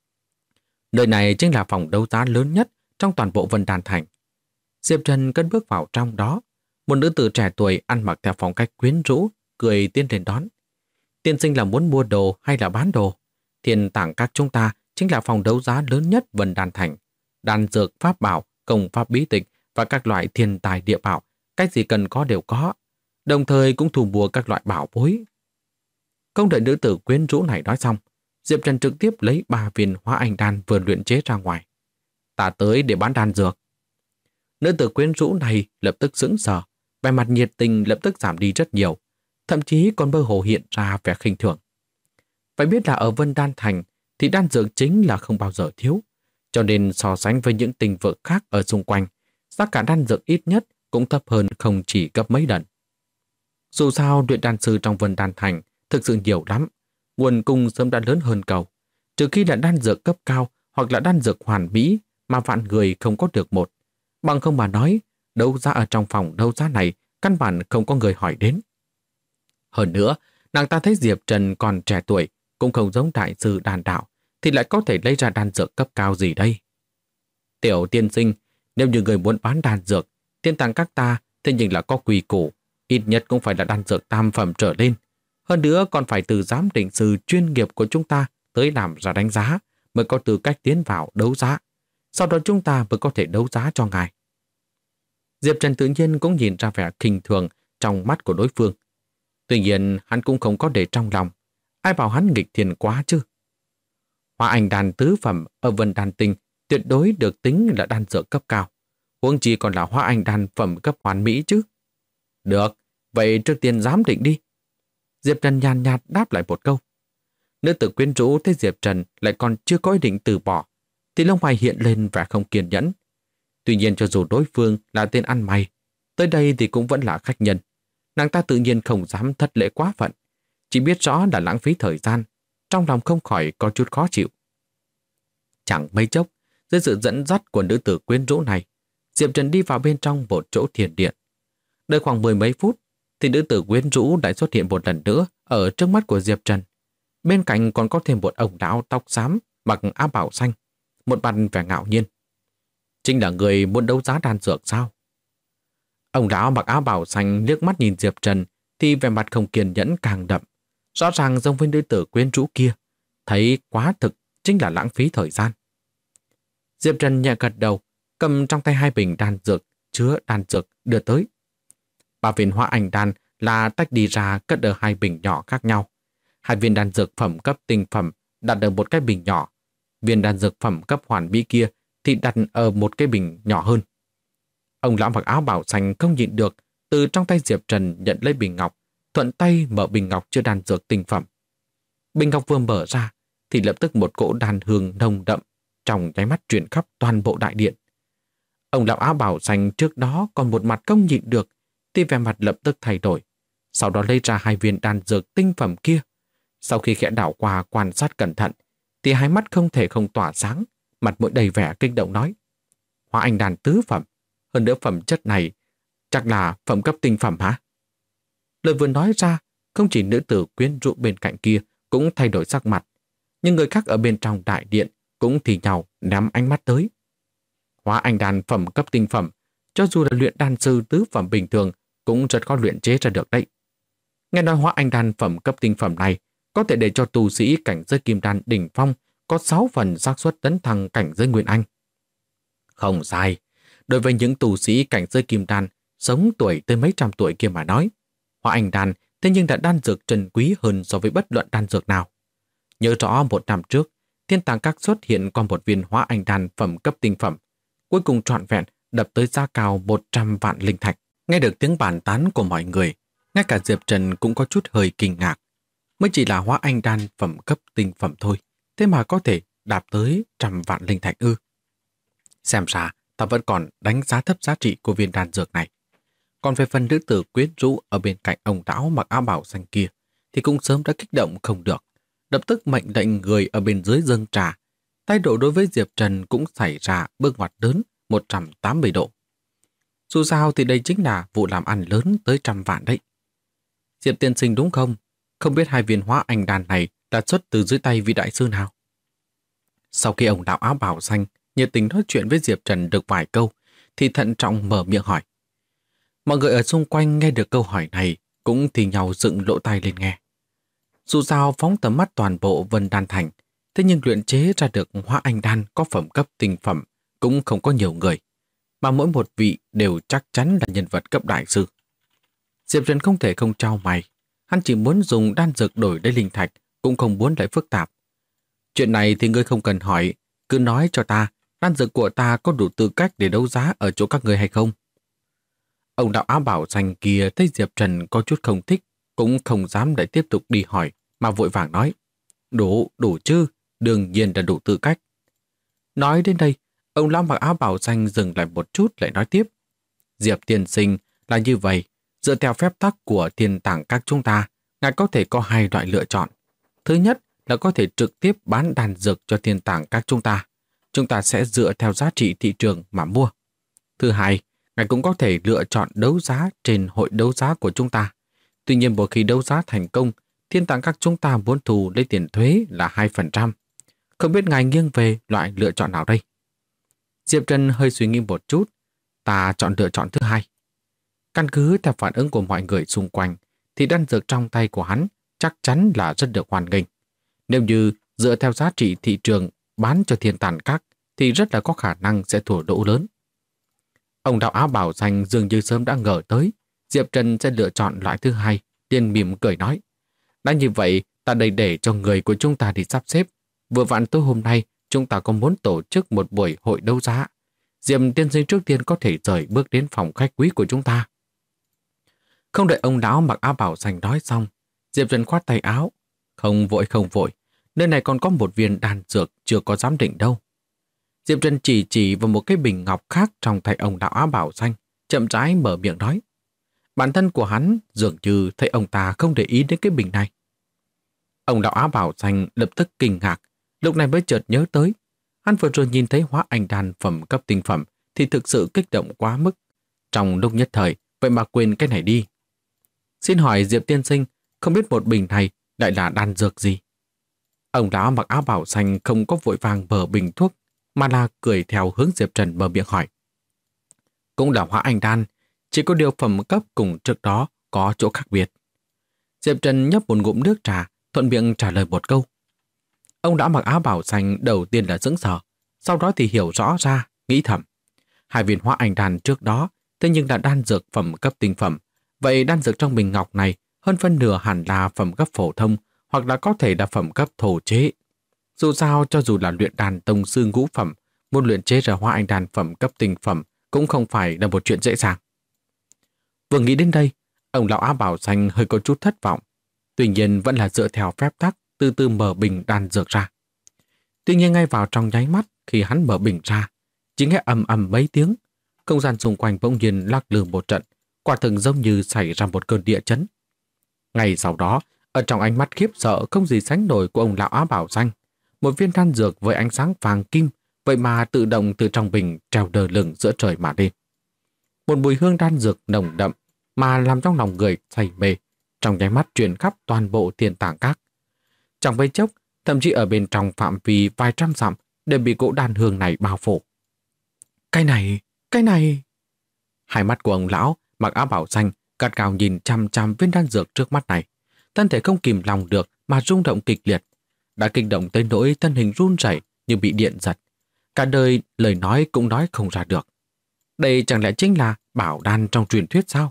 Nơi này chính là phòng đấu giá lớn nhất trong toàn bộ Vân Đan Thành. Diệp Trần cất bước vào trong đó, một nữ tử trẻ tuổi ăn mặc theo phong cách quyến rũ, cười tiến lên đón. Tiên sinh là muốn mua đồ hay là bán đồ? Thiên Tản Các chúng ta chính là phòng đấu giá lớn nhất Vân Đan Thành. Đan dược, pháp bảo, công pháp bí tịch và các loại thiên tài địa bảo, cái gì cần có đều có. Đồng thời cũng thu mua các loại bảo bối. Không đợi nữ tử quyến rũ này nói xong, Diệp Trần trực tiếp lấy 3 viên hóa anh đan vừa luyện chế ra ngoài. Ta tới để bán đan dược. Nữ tử quyến rũ này lập tức sững sờ, vẻ mặt nhiệt tình lập tức giảm đi rất nhiều, thậm chí còn mơ hồ hiện ra vẻ khinh thường. Phải biết là ở Vân Đan Thành thì đan dược chính là không bao giờ thiếu, cho nên so sánh với những tình vực khác ở xung quanh, giá cả đan dược ít nhất cũng thấp hơn không chỉ gấp mấy lần. Dù sao luyện đan sư trong Vân Đan Thành thực sự nhiều lắm, nguồn cung sớm đã lớn hơn cầu, trừ khi là đan dược cấp cao hoặc là đan dược hoàn mỹ mà vạn người không có được một. Bằng không mà nói, đấu giá ở trong phòng đấu giá này căn bản không có người hỏi đến. Hơn nữa, nàng ta thấy Diệp Trần còn trẻ tuổi, cũng không giống đại sư đan đạo, thì lại có thể lấy ra đan dược cấp cao gì đây? Tiểu tiên sinh, nếu như người muốn bán đan dược, Thiên Tản Các ta thế nhưng là có quy củ, ít nhất cũng phải là đan dược tam phẩm trở lên. Hơn nữa còn phải từ giám định sư chuyên nghiệp của chúng ta tới làm ra đánh giá mới có tư cách tiến vào đấu giá. Sau đó chúng ta mới có thể đấu giá cho ngài. Diệp Trần tự nhiên cũng nhìn ra vẻ khinh thường trong mắt của đối phương. Tuy nhiên hắn cũng không có để trong lòng. Ai bảo hắn nghịch thiên quá chứ? Hóa anh đan tứ phẩm ở Vân Đan Tinh tuyệt đối được tính là đan dược cấp cao. Huống chi còn là hóa anh đan phẩm cấp hoàn mỹ chứ. Được, vậy trước tiên giám định đi. Diệp Trần nhàn nhạt đáp lại một câu. Nữ tử quyến rũ thấy Diệp Trần lại còn chưa có ý định từ bỏ, thì lông mày hiện lên vẻ không kiên nhẫn. Tuy nhiên cho dù đối phương là tên ăn mày, tới đây thì cũng vẫn là khách nhân. Nàng ta tự nhiên không dám thất lễ quá phận, chỉ biết rõ là lãng phí thời gian, trong lòng không khỏi có chút khó chịu. Chẳng mấy chốc, Dưới sự dẫn dắt của nữ tử quyến rũ này, Diệp Trần đi vào bên trong một chỗ thiền điện. Đợi khoảng 10 mấy phút, thì nữ tử quyến rũ lại xuất hiện một lần nữa ở trước mắt của Diệp Trần. Bên cạnh còn có thêm một ông lão tóc xám mặc áo bào xanh, một mặt vẻ ngạo nhiên. Chính là người muốn đấu giá đan dược sao? Ông lão mặc áo bào xanh liếc mắt nhìn Diệp Trần thì vẻ mặt không kiên nhẫn càng đậm. Rõ ràng giống với nữ tử quyến rũ kia, thấy quá thực chính là lãng phí thời gian. Diệp Trần nhẹ gật đầu, cầm trong tay 2 bình đan dược chứa đan dược đưa tới. 3 viên hóa ảnh đan là tách đi ra cất ở 2 bình nhỏ khác nhau. 2 viên đan dược phẩm cấp tinh phẩm đặt ở một cái bình nhỏ. Viên đan dược phẩm cấp hoàn mỹ kia thì đặt ở một cái bình nhỏ hơn. Ông lão mặc áo bào xanh không nhịn được, từ trong tay Diệp Trần nhận lấy bình ngọc, thuận tay mở bình ngọc chứa đan dược tinh phẩm. Bình ngọc vừa mở ra thì lập tức một cỗ đan hương nồng đậm trong nháy mắt truyền khắp toàn bộ đại điện. Ông lão áo bào xanh trước đó còn một mặt không nhịn được thì vẻ mặt lập tức thay đổi. Sau đó lấy ra 2 viên đan dược tinh phẩm kia. Sau khi khẽ đảo qua quan sát cẩn thận thì hai mắt không thể không tỏa sáng, mặt mũi đầy vẻ kích động nói: Hóa anh đan tứ phẩm, hơn nữa phẩm chất này chắc là phẩm cấp tinh phẩm hả? Lời vừa nói ra, không chỉ nữ tử quyến rũ bên cạnh kia cũng thay đổi sắc mặt, nhưng người khác ở bên trong đại điện cũng thì nhau ném ánh mắt tới. Hóa anh đan phẩm cấp tinh phẩm, cho dù là luyện đan sư tứ phẩm bình thường cũng rất khó luyện chế ra được đấy. Nghe nói hóa anh đan phẩm cấp tinh phẩm này có thể để cho tu sĩ cảnh giới kim đan đỉnh phong có 6 phần xác suất tấn thăng cảnh giới nguyên anh. Không sai, đối với những tu sĩ cảnh giới kim đan sống tuổi tới mấy trăm tuổi kia mà nói, hóa anh đan thế nhưng đã đan dược trân quý hơn so với bất luận đan dược nào. Nhớ rõ 1 năm trước, Thiên Tàng Các xuất hiện qua một viên hóa anh đan phẩm cấp tinh phẩm, cuối cùng trọn vẹn đập tới giá cao 100 vạn linh thạch. Nghe được tiếng bàn tán của mọi người, ngay cả Diệp Trần cũng có chút hơi kinh ngạc. Mới chỉ là hóa anh đan phẩm cấp tinh phẩm thôi, thế mà có thể đạp tới 100 vạn linh thạch ư? Xem ra ta vẫn còn đánh giá thấp giá trị của viên đan dược này. Còn về phần nữ tử quyến rũ ở bên cạnh ông lão mặc áo bào xanh kia thì cũng sớm đã kích động không được, lập tức mệnh lệnh người ở bên dưới dâng trà. Thái độ đối với Diệp Trần cũng xảy ra bước ngoặt lớn 180 độ. Dù sao thì đây chính là vụ làm ăn lớn tới 100 vạn đấy. Diệp tiên sinh đúng không? Không biết 2 viên hóa anh đan này là xuất từ dưới tay vị đại sư nào? Sau khi ông lão áo bào xanh nhiệt tình nói chuyện với Diệp Trần được vài câu thì thận trọng mở miệng hỏi. Mọi người ở xung quanh nghe được câu hỏi này cũng thì nhau dựng lỗ tai lên nghe. Dù sao phóng tầm mắt toàn bộ Vân Đan Thành, thế nhưng luyện chế ra được hóa anh đan có phẩm cấp tinh phẩm cũng không có nhiều người, mà mỗi một vị đều chắc chắn là nhân vật cấp đại sư. Diệp Trần không thể không trao mày, hắn chỉ muốn dùng đan dược đổi lấy linh thạch, cũng không muốn lại phức tạp. Chuyện này thì ngươi không cần hỏi, cứ nói cho ta, đan dược của ta có đủ tư cách để đấu giá ở chỗ các ngươi hay không? Ông đạo áo bảo xanh kia thấy Diệp Trần có chút không thích, cũng không dám lại tiếp tục đi hỏi, mà vội vàng nói. Đủ chứ, đương nhiên là đủ tư cách. Nói đến đây, ông lão mặc áo bào xanh dừng lại một chút lại nói tiếp. Diệp tiên sinh là như vậy, dựa theo phép tắc của Thiên Tàng Các chúng ta, ngài có thể có 2 loại lựa chọn. Thứ nhất là có thể trực tiếp bán đan dược cho Thiên Tàng Các chúng ta sẽ dựa theo giá trị thị trường mà mua. Thứ hai, ngài cũng có thể lựa chọn đấu giá trên hội đấu giá của chúng ta. Tuy nhiên một khi đấu giá thành công, Thiên Tàng Các chúng ta muốn thu lấy tiền thuế là 2%. Không biết ngài nghiêng về loại lựa chọn nào đây? Diệp Trần hơi suy nghĩ một chút, ta chọn lựa chọn thứ hai. Căn cứ theo phản ứng của mọi người xung quanh, thì đan dược trong tay của hắn chắc chắn là rất được hoan nghênh. Nếu như dựa theo giá trị thị trường bán cho Thiên Tàng Các, thì rất là có khả năng sẽ thua lỗ lớn. Ông đạo áo bảo xanh dường như sớm đã ngờ tới Diệp Trần sẽ lựa chọn loại thứ hai, liền mỉm cười nói. Đã như vậy, ta đây để cho người của chúng ta đi sắp xếp. Vừa vặn tối hôm nay, chúng ta có muốn tổ chức một buổi hội đấu giá. Diệp tiên sinh trước tiên có thể rời bước đến phòng khách quý của chúng ta. Không đợi ông lão mặc áo bảo xanh nói xong, Diệp Trần khoát tay áo. Không vội, nơi này còn có một viên đan dược chưa có giám định đâu. Diệp Trần chỉ vào một cái bình ngọc khác trong tay ông lão áo bảo xanh, chậm rãi mở miệng nói. Bản thân của hắn dường như thấy ông ta không để ý đến cái bình này. Ông lão áo bảo xanh lập tức kinh ngạc, lúc này mới chợt nhớ tới. Hắn vừa rồi nhìn thấy hóa anh đan phẩm cấp tinh phẩm thì thực sự kích động quá mức. Trong lúc nhất thời, vậy mà quên cái này đi. Xin hỏi Diệp tiên sinh, không biết một bình này lại là đan dược gì? Ông lão mặc áo bảo xanh không có vội vàng mở bình thuốc, mà là cười theo hướng Diệp Trần mở miệng hỏi. Cũng là hóa anh đan, chỉ có điều phẩm cấp cùng trước đó có chỗ khác biệt. Diệp Trần nhấp một ngụm nước trà, thuận miệng trả lời một câu. Ông đã mặc áo bảo xanh đầu tiên là sững sờ, sau đó thì hiểu rõ ra, nghĩ thầm. Hai viên hóa anh đan trước đó, thế nhưng là đan dược phẩm cấp tinh phẩm. Vậy đan dược trong bình ngọc này hơn phân nửa hẳn là phẩm cấp phổ thông, hoặc là có thể là phẩm cấp thổ chế. Dù sao, cho dù là luyện đan tông sư ngũ phẩm, muốn luyện chế ra hóa anh đan phẩm cấp tinh phẩm cũng không phải là một chuyện dễ dàng. Vừa nghĩ đến đây, ông lão áo bảo xanh hơi có chút thất vọng. Tuy nhiên vẫn là dựa theo phép tắc từ từ mở bình đan dược ra. Tuy nhiên ngay vào trong nháy mắt khi hắn mở bình ra, chỉ nghe ầm ầm mấy tiếng, không gian xung quanh bỗng nhiên lắc lư một trận, quả thực giống như xảy ra một cơn địa chấn. Ngay sau đó, ở trong ánh mắt khiếp sợ không gì sánh nổi của ông lão áo bảo xanh, một viên đan dược với ánh sáng vàng kim vậy mà tự động từ trong bình treo đờ lửng giữa trời mà đi. Một mùi hương đan dược nồng đậm mà làm trong lòng người say mê, trong nháy mắt truyền khắp toàn bộ Thiên Tàng Các. Trong vây chốc, thậm chí ở bên trong phạm vi vài trăm dặm đều bị cỗ đan hương này bao phủ. Cái này... Hai mắt của ông lão mặc áo bảo xanh gắt gao nhìn chằm chằm viên đan dược trước mắt này, thân thể không kìm lòng được mà rung động kịch liệt, đã kinh động tới nỗi thân hình run rẩy như bị điện giật, cả đời lời nói cũng nói không ra được. Đây chẳng lẽ chính là bảo đan trong truyền thuyết sao?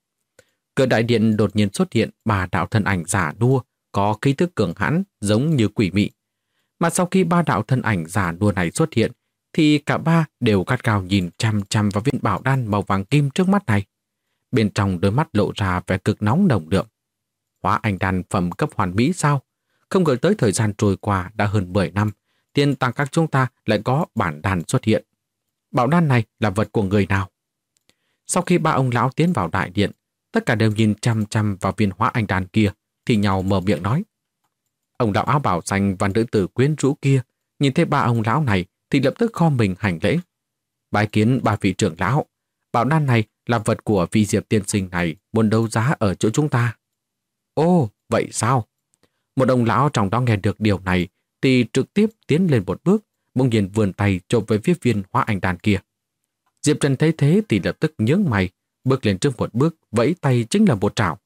Cửa đại điện đột nhiên xuất hiện ba đạo thân ảnh giả nua có khí tức cường hãn giống như quỷ mị. Mà sau khi ba đạo thân ảnh giả nua này xuất hiện thì cả ba đều gắt gao nhìn chằm chằm vào viên bảo đan màu vàng kim trước mắt này. Bên trong đôi mắt lộ ra vẻ cực nóng nồng đượm. Hóa anh đan phẩm cấp hoàn mỹ sao? Không ngờ tới thời gian trôi qua đã hơn 10 năm, Thiên Tàng Các chúng ta lại có bản đan xuất hiện. Bảo đan này là vật của người nào? Sau khi ba ông lão tiến vào đại điện, tất cả đều nhìn chằm chằm vào viên hóa anh đan kia, thì nhau mở miệng nói. Ông lão áo bảo xanh và nữ tử quyến rũ kia nhìn thấy ba ông lão này thì lập tức khom mình hành lễ. Bái kiến ba vị trưởng lão, bảo đan này là vật của vị Diệp tiên sinh này muốn đấu giá ở chỗ chúng ta. Ồ, vậy sao? Một ông lão trong đó nghe được điều này thì trực tiếp tiến lên một bước, bỗng nhiên vươn tay chộp về phía viên hóa anh đan kia. Diệp Trần thấy thế thì lập tức nhướng mày, bước lên trước một bước, vẫy tay chính là một trảo.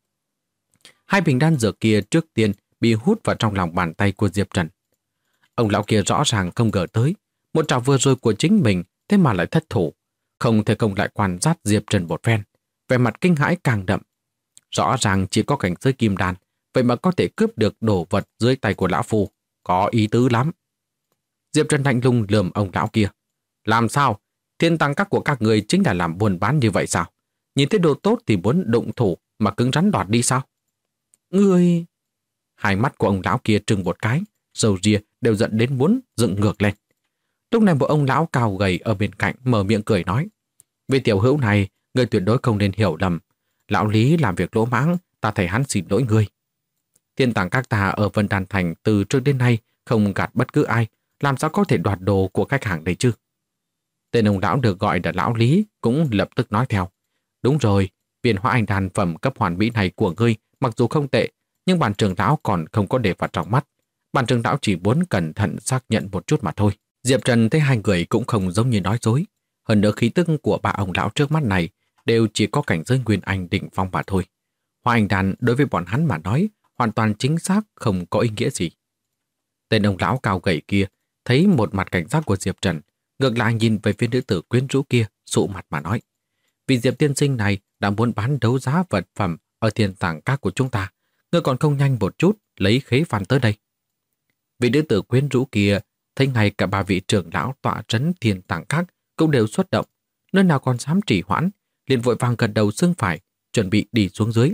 Hai bình đan dược kia trước tiên bị hút vào trong lòng bàn tay của Diệp Trần. Ông lão kia rõ ràng không ngờ tới, một trảo vừa rồi của chính mình thế mà lại thất thủ, không thể không lại quan sát Diệp Trần một phen, vẻ mặt kinh hãi càng đậm. Rõ ràng chỉ có cảnh giới kim đan, vậy mà có thể cướp được đồ vật dưới tay của lão phu, có ý tứ lắm. Diệp Trần lạnh lùng lườm ông lão kia. Làm sao? Thiên Tàng Các của các người chính là làm buôn bán như vậy sao? Nhìn thấy đồ tốt thì muốn đụng thủ mà cứng rắn đoạt đi sao? Ngươi... Hai mắt của ông lão kia trừng một cái, râu ria đều giận đến muốn dựng ngược lên. Lúc này một ông lão cao gầy ở bên cạnh mở miệng cười nói. Vì tiểu hữu này, người tuyệt đối không nên hiểu lầm. Lão Lý làm việc lỗ mãng, ta thấy hắn xin lỗi ngươi. Thiên Tàng Các ta ở Vân Đan Thành từ trước đến nay không gạt bất cứ ai, làm sao có thể đoạt đồ của khách hàng đây chứ? Tên ông lão được gọi là Lão Lý cũng lập tức nói theo. Đúng rồi, viên hóa anh đan phẩm cấp hoàn mỹ này của ngươi mặc dù không tệ, nhưng bản trưởng lão còn không có để vào trong mắt. Bản trưởng lão chỉ muốn cẩn thận xác nhận một chút mà thôi. Diệp Trần thấy hai người cũng không giống như nói dối. Hơn nữa khí tức của ba ông lão trước mắt này đều chỉ có cảnh giới nguyên anh đỉnh phong mà thôi. Hóa anh đan đối với bọn hắn mà nói hoàn toàn chính xác, không có ý nghĩa gì. Tên ông lão cao gầy kia thấy một mặt cảnh giác của Diệp Trần, ngược lại nhìn về phía nữ tử quyến rũ kia, sụ mặt mà nói. Vì Diệp tiên sinh này đã muốn bán đấu giá vật phẩm ở Thiên Tàng Các của chúng ta, ngươi còn không nhanh một chút lấy khế phàn tới đây. Vị nữ tử quyến rũ kia thấy ngay cả ba vị trưởng lão tọa trấn Thiên Tàng Các cũng đều xuất động, nơi nào còn dám trì hoãn, liền vội vàng gật đầu xương phải, chuẩn bị đi xuống dưới.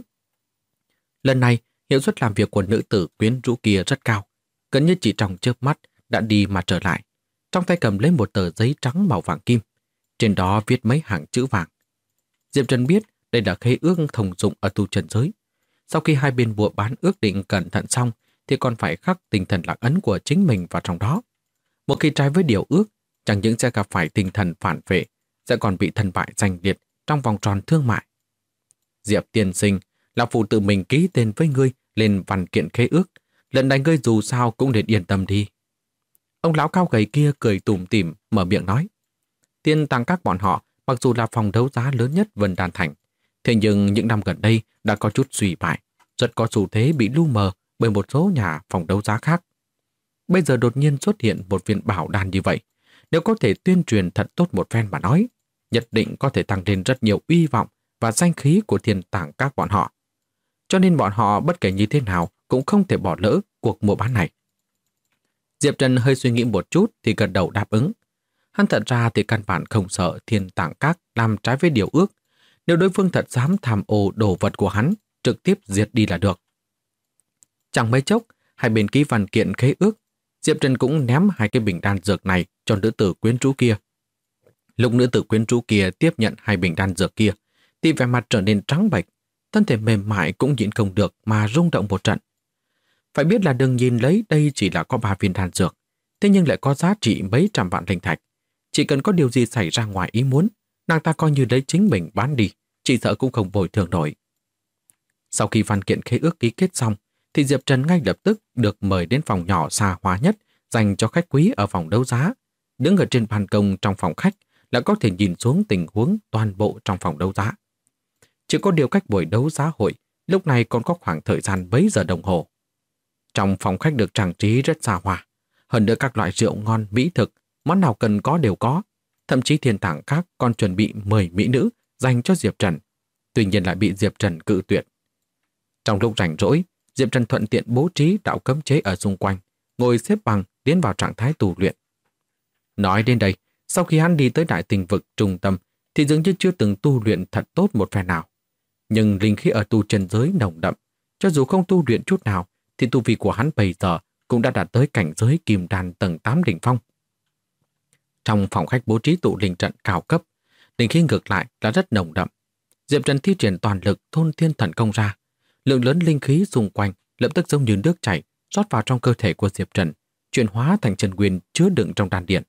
Lần này, hiệu suất làm việc của nữ tử quyến rũ kia rất cao, gần như chỉ trong chớp mắt đã đi mà trở lại. Trong tay cầm lấy một tờ giấy trắng màu vàng kim, trên đó viết mấy hàng chữ vàng. Diệp Trần biết đây là khế ước thông dụng ở tu trần giới. Sau khi hai bên mua bán ước định cẩn thận xong thì còn phải khắc tinh thần lạc ấn của chính mình vào trong đó. Một khi trái với điều ước, chẳng những sẽ gặp phải tinh thần phản vệ, sẽ còn bị thân bại danh liệt trong vòng tròn thương mại. Diệp tiên sinh, lão phu tự mình ký tên với ngươi lên văn kiện khế ước. Lần này ngươi dù sao cũng nên yên tâm đi. Ông lão cao gầy kia cười tủm tỉm mở miệng nói. Tiên Tàng Các bọn họ mặc dù là phòng đấu giá lớn nhất Vân Đan Thành, thế nhưng những năm gần đây đã có chút suy bại, rất có xu thế bị lu mờ bởi một số nhà phòng đấu giá khác. Bây giờ đột nhiên xuất hiện một viên bảo đan như vậy, nếu có thể tuyên truyền thật tốt một phen mà nói, nhất định có thể tăng lên rất nhiều uy vọng và danh khí của Thiên Tàng Các bọn họ. Cho nên bọn họ bất kể như thế nào cũng không thể bỏ lỡ cuộc mua bán này. Diệp Trần hơi suy nghĩ một chút thì gật đầu đáp ứng. Hắn thật ra thì căn bản không sợ Thiên Tàng Các làm trái với điều ước. Nếu đối phương thật dám tham ô đồ vật của hắn, trực tiếp diệt đi là được. Chẳng mấy chốc, hai bên ký văn kiện khế ước, Diệp Trần cũng ném hai cái bình đan dược này cho nữ tử quyến rũ kia. Lúc nữ tử quyến rũ kia tiếp nhận hai bình đan dược kia, thì vẻ mặt trở nên trắng bệch, thân thể mềm mại cũng nhịn không được mà rung động một trận. Phải biết là đừng nhìn lấy đây chỉ là có 3 viên đan dược, thế nhưng lại có giá trị mấy trăm vạn linh thạch. Chỉ cần có điều gì xảy ra ngoài ý muốn, nàng ta coi như lấy chính mình bán đi, chỉ sợ cũng không bồi thường nổi. Sau khi văn kiện khế ước ký kết xong, thì Diệp Trần ngay lập tức được mời đến phòng nhỏ xa hoa nhất dành cho khách quý ở phòng đấu giá. Đứng ở trên ban công trong phòng khách là có thể nhìn xuống tình huống toàn bộ trong phòng đấu giá. Chỉ có điều cách buổi đấu giá hội lúc này còn có khoảng thời gian mấy giờ đồng hồ. Trong phòng khách được trang trí rất xa hoa, hơn nữa các loại rượu ngon mỹ thực, món nào cần có đều có. Thậm chí Thiên Tàng Các còn chuẩn bị 10 mỹ nữ dành cho Diệp Trần, tuy nhiên lại bị Diệp Trần cự tuyệt. Trong lúc rảnh rỗi, Diệp Trần thuận tiện bố trí đạo cấm chế ở xung quanh, ngồi xếp bằng tiến vào trạng thái tu luyện. Nói đến đây, sau khi hắn đi tới đại tình vực trung tâm thì dường như chưa từng tu luyện thật tốt một phen nào. Nhưng linh khí ở tu chân giới nồng đậm, cho dù không tu luyện chút nào thì tu vi của hắn bây giờ cũng đã đạt tới cảnh giới kim đan tầng 8 đỉnh phong. Trong phòng khách bố trí tụ linh trận cao cấp, linh khí ngược lại là rất nồng đậm. Diệp Trần thi triển toàn lực thôn thiên thần công ra, lượng lớn linh khí xung quanh lập tức giống như nước chảy rót vào trong cơ thể của Diệp Trần, chuyển hóa thành chân nguyên chứa đựng trong đan điền.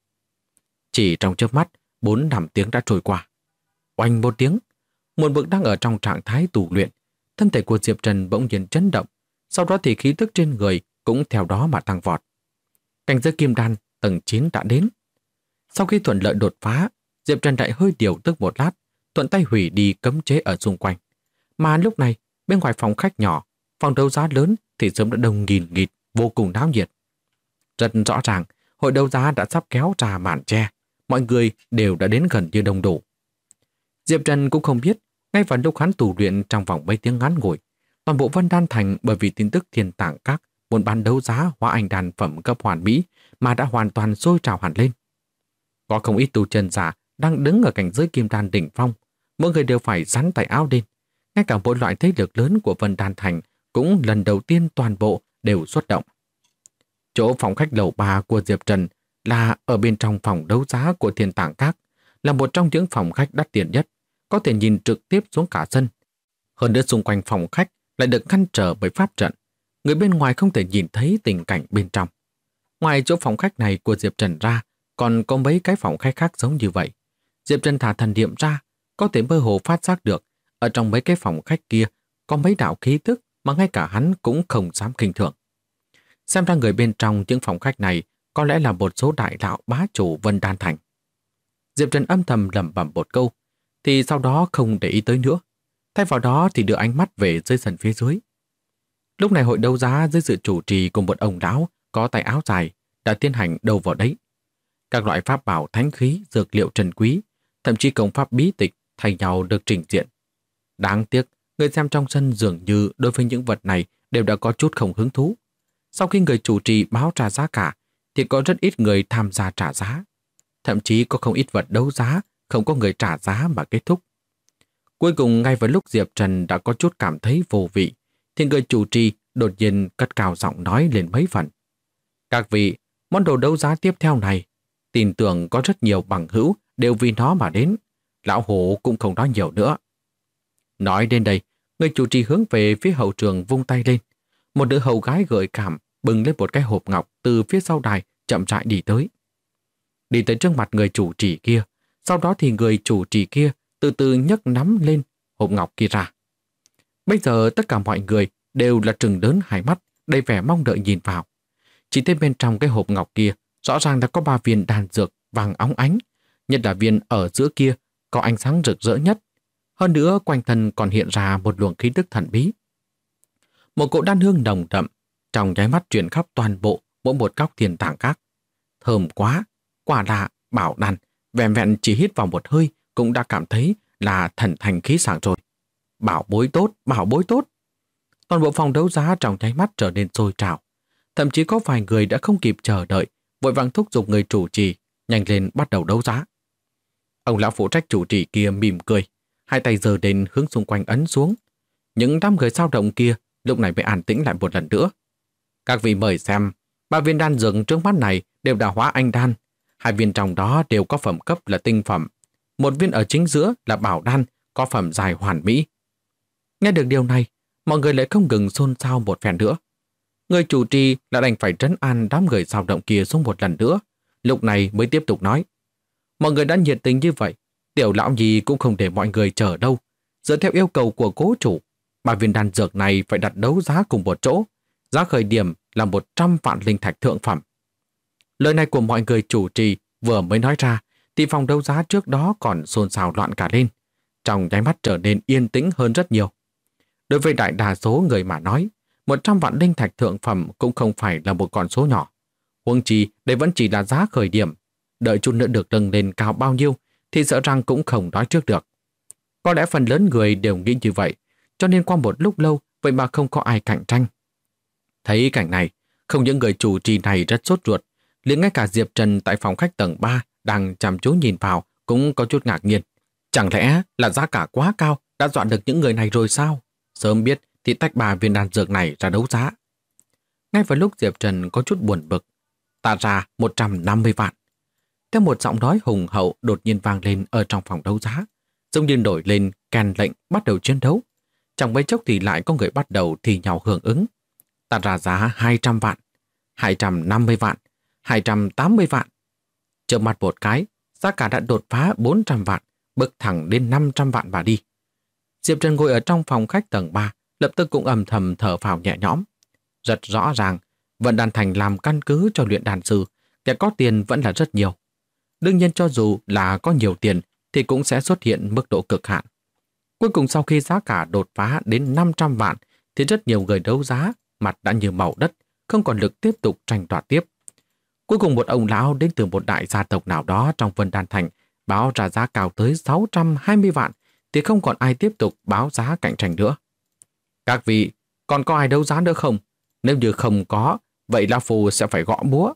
Chỉ trong chớp mắt, 4-5 tiếng đã trôi qua. Oanh một tiếng, một mực đang ở trong trạng thái tu luyện, thân thể của Diệp Trần bỗng nhiên chấn động, sau đó thì khí tức trên người cũng theo đó mà tăng vọt. Cảnh giới kim đan tầng 9 đã đến. Sau khi thuận lợi đột phá, Diệp Trần lại hơi điều tức một lát, thuận tay hủy đi cấm chế ở xung quanh. Mà lúc này, bên ngoài phòng khách nhỏ, phòng đấu giá lớn thì sớm đã đông nghìn nghịt, vô cùng náo nhiệt. Rất rõ ràng, hội đấu giá đã sắp kéo ra màn che, mọi người đều đã đến gần như đông đủ. Diệp Trần cũng không biết, ngay vào lúc hắn tu luyện trong vòng mấy tiếng ngắn ngủi, toàn bộ Vân Đan Thành bởi vì tin tức Thiên Tàng Các muốn bán đấu giá hóa anh đan phẩm cấp hoàn mỹ mà đã hoàn toàn sôi trào hẳn lên. Có không ít tu chân giả đang đứng ở cảnh giới kim đan đỉnh phong, mỗi người đều phải rắn tay áo lên. Ngay cả mỗi loại thế lực lớn của Vân Đan Thành cũng lần đầu tiên toàn bộ đều xuất động. Chỗ phòng khách lầu 3 của Diệp Trần là ở bên trong phòng đấu giá của Thiên Tàng Các, là một trong những phòng khách đắt tiền nhất, có thể nhìn trực tiếp xuống cả sân. Hơn nữa xung quanh phòng khách lại được ngăn trở bởi pháp trận, người bên ngoài không thể nhìn thấy tình cảnh bên trong. Ngoài chỗ phòng khách này của Diệp Trần ra, còn có mấy cái phòng khách khác giống như vậy. Diệp Trần thả thần niệm ra, có thể mơ hồ phát giác được, ở trong mấy cái phòng khách kia có mấy đạo khí tức mà ngay cả hắn cũng không dám khinh thường. Xem ra người bên trong những phòng khách này có lẽ là một số đại đạo bá chủ Vân Đan Thành. Diệp Trần âm thầm lẩm bẩm một câu, thì sau đó không để ý tới nữa. Thay vào đó thì đưa ánh mắt về dưới sân phía dưới. Lúc này hội đấu giá dưới sự chủ trì của một ông lão có tay áo dài đã tiến hành đầu vào đấy. Các loại pháp bảo thánh khí, dược liệu trân quý, thậm chí công pháp bí tịch thay nhau được trình diện. Đáng tiếc, người xem trong sân dường như đối với những vật này đều đã có chút không hứng thú. Sau khi người chủ trì báo trả giá cả, thì có rất ít người tham gia trả giá. Thậm chí có không ít vật đấu giá, không có người trả giá mà kết thúc. Cuối cùng, ngay vào lúc Diệp Trần đã có chút cảm thấy vô vị, thì người chủ trì đột nhiên cất cao giọng nói lên mấy phần. Các vị, món đồ đấu giá tiếp theo này, tin tưởng có rất nhiều bằng hữu đều vì nó mà đến. Lão Hổ cũng không nói nhiều nữa. Nói đến đây, người chủ trì hướng về phía hậu trường vung tay lên. Một đứa hầu gái gợi cảm bưng lên một cái hộp ngọc từ phía sau đài chậm rãi đi tới. đi tới trước mặt người chủ trì kia. Sau đó thì người chủ trì kia từ từ nhấc nắm lên hộp ngọc kia ra. Bây giờ tất cả mọi người đều là trừng lớn hai mắt, đầy vẻ mong đợi nhìn vào. Chỉ thấy bên trong cái hộp ngọc kia rõ ràng là có 3 viên đan dược vàng óng ánh, nhất là viên ở giữa kia có ánh sáng rực rỡ nhất. Hơn nữa quanh thân còn hiện ra một luồng khí tức thần bí. Một cỗ đan hương nồng đậm trong nháy mắt truyền khắp toàn bộ mỗi một góc thiên tàng các. Thơm quá, quả là bảo đan, vẹn vẹn chỉ hít vào một hơi cũng đã cảm thấy là thần thành khí sảng rồi. Bảo bối tốt, bảo bối tốt. Toàn bộ phòng đấu giá trong nháy mắt trở nên sôi trào. Thậm chí có vài người đã không kịp chờ đợi, vội vàng thúc giục người chủ trì nhanh lên bắt đầu đấu giá. Ông lão phụ trách chủ trì kia mỉm cười, hai tay giơ lên hướng xung quanh ấn xuống. Những đám người sao động kia lúc này mới an tĩnh lại một lần nữa. Các vị mời xem, 3 viên đan dược trước mắt này đều đã hóa anh đan. 2 viên trong đó đều có phẩm cấp là tinh phẩm. 1 viên ở chính giữa là bảo đan, có phẩm dài hoàn mỹ. Nghe được điều này, mọi người lại không ngừng xôn xao một phen nữa. Người chủ trì đã đành phải trấn an đám người sao động kia xuống một lần nữa. Lúc này mới tiếp tục nói. Mọi người đã nhiệt tình như vậy, tiểu lão gì cũng không để mọi người chờ đâu. Dựa theo yêu cầu của cố chủ, 3 viên đan dược này phải đặt đấu giá cùng một chỗ. Giá khởi điểm là 100 vạn linh thạch thượng phẩm. Lời này của mọi người chủ trì vừa mới nói ra, thì phòng đấu giá trước đó còn xôn xao loạn cả lên. Trong nháy mắt trở nên yên tĩnh hơn rất nhiều. Đối với đại đa số người mà nói, 100 vạn linh thạch thượng phẩm cũng không phải là một con số nhỏ. Huống chi, đây vẫn chỉ là giá khởi điểm. Đợi chút nữa được nâng lên cao bao nhiêu thì sợ rằng cũng không nói trước được. Có lẽ phần lớn người đều nghĩ như vậy, cho nên qua một lúc lâu vậy mà không có ai cạnh tranh. Thấy cảnh này, không những người chủ trì này rất sốt ruột, liền ngay cả Diệp Trần tại phòng khách tầng 3 đang chăm chú nhìn vào cũng có chút ngạc nhiên. Chẳng lẽ là giá cả quá cao đã dọa được những người này rồi sao? Sớm biết thì tách 3 viên đan dược này ra đấu giá. Ngay vào lúc Diệp Trần có chút buồn bực, ta ra 150 vạn. Theo một giọng nói hùng hậu đột nhiên vang lên ở trong phòng đấu giá, giống như nổi lên kèn lệnh bắt đầu chiến đấu. Chẳng mấy chốc thì lại có người bắt đầu thì nhau hưởng ứng. Ta ra giá 200 vạn, 250 vạn, 280 vạn. Chợt mặt một cái, giá cả đã đột phá 400 vạn, bước thẳng đến 500 vạn và đi. Diệp Trần ngồi ở trong phòng khách tầng 3, lập tức cũng âm thầm thở phào nhẹ nhõm. Rất rõ ràng, Vận Đan Thành làm căn cứ cho luyện đan sư, kẻ có tiền vẫn là rất nhiều. Đương nhiên cho dù là có nhiều tiền thì cũng sẽ xuất hiện mức độ cực hạn. Cuối cùng sau khi giá cả đột phá đến 500 vạn thì rất nhiều người đấu giá mặt đã như màu đất, không còn lực tiếp tục tranh đoạt tiếp. Cuối cùng một ông lão đến từ một đại gia tộc nào đó trong Vân Đan Thành báo ra giá cao tới 620 vạn thì không còn ai tiếp tục báo giá cạnh tranh nữa. Các vị, còn có ai đấu giá nữa không? Nếu như không có, vậy lão phu sẽ phải gõ búa.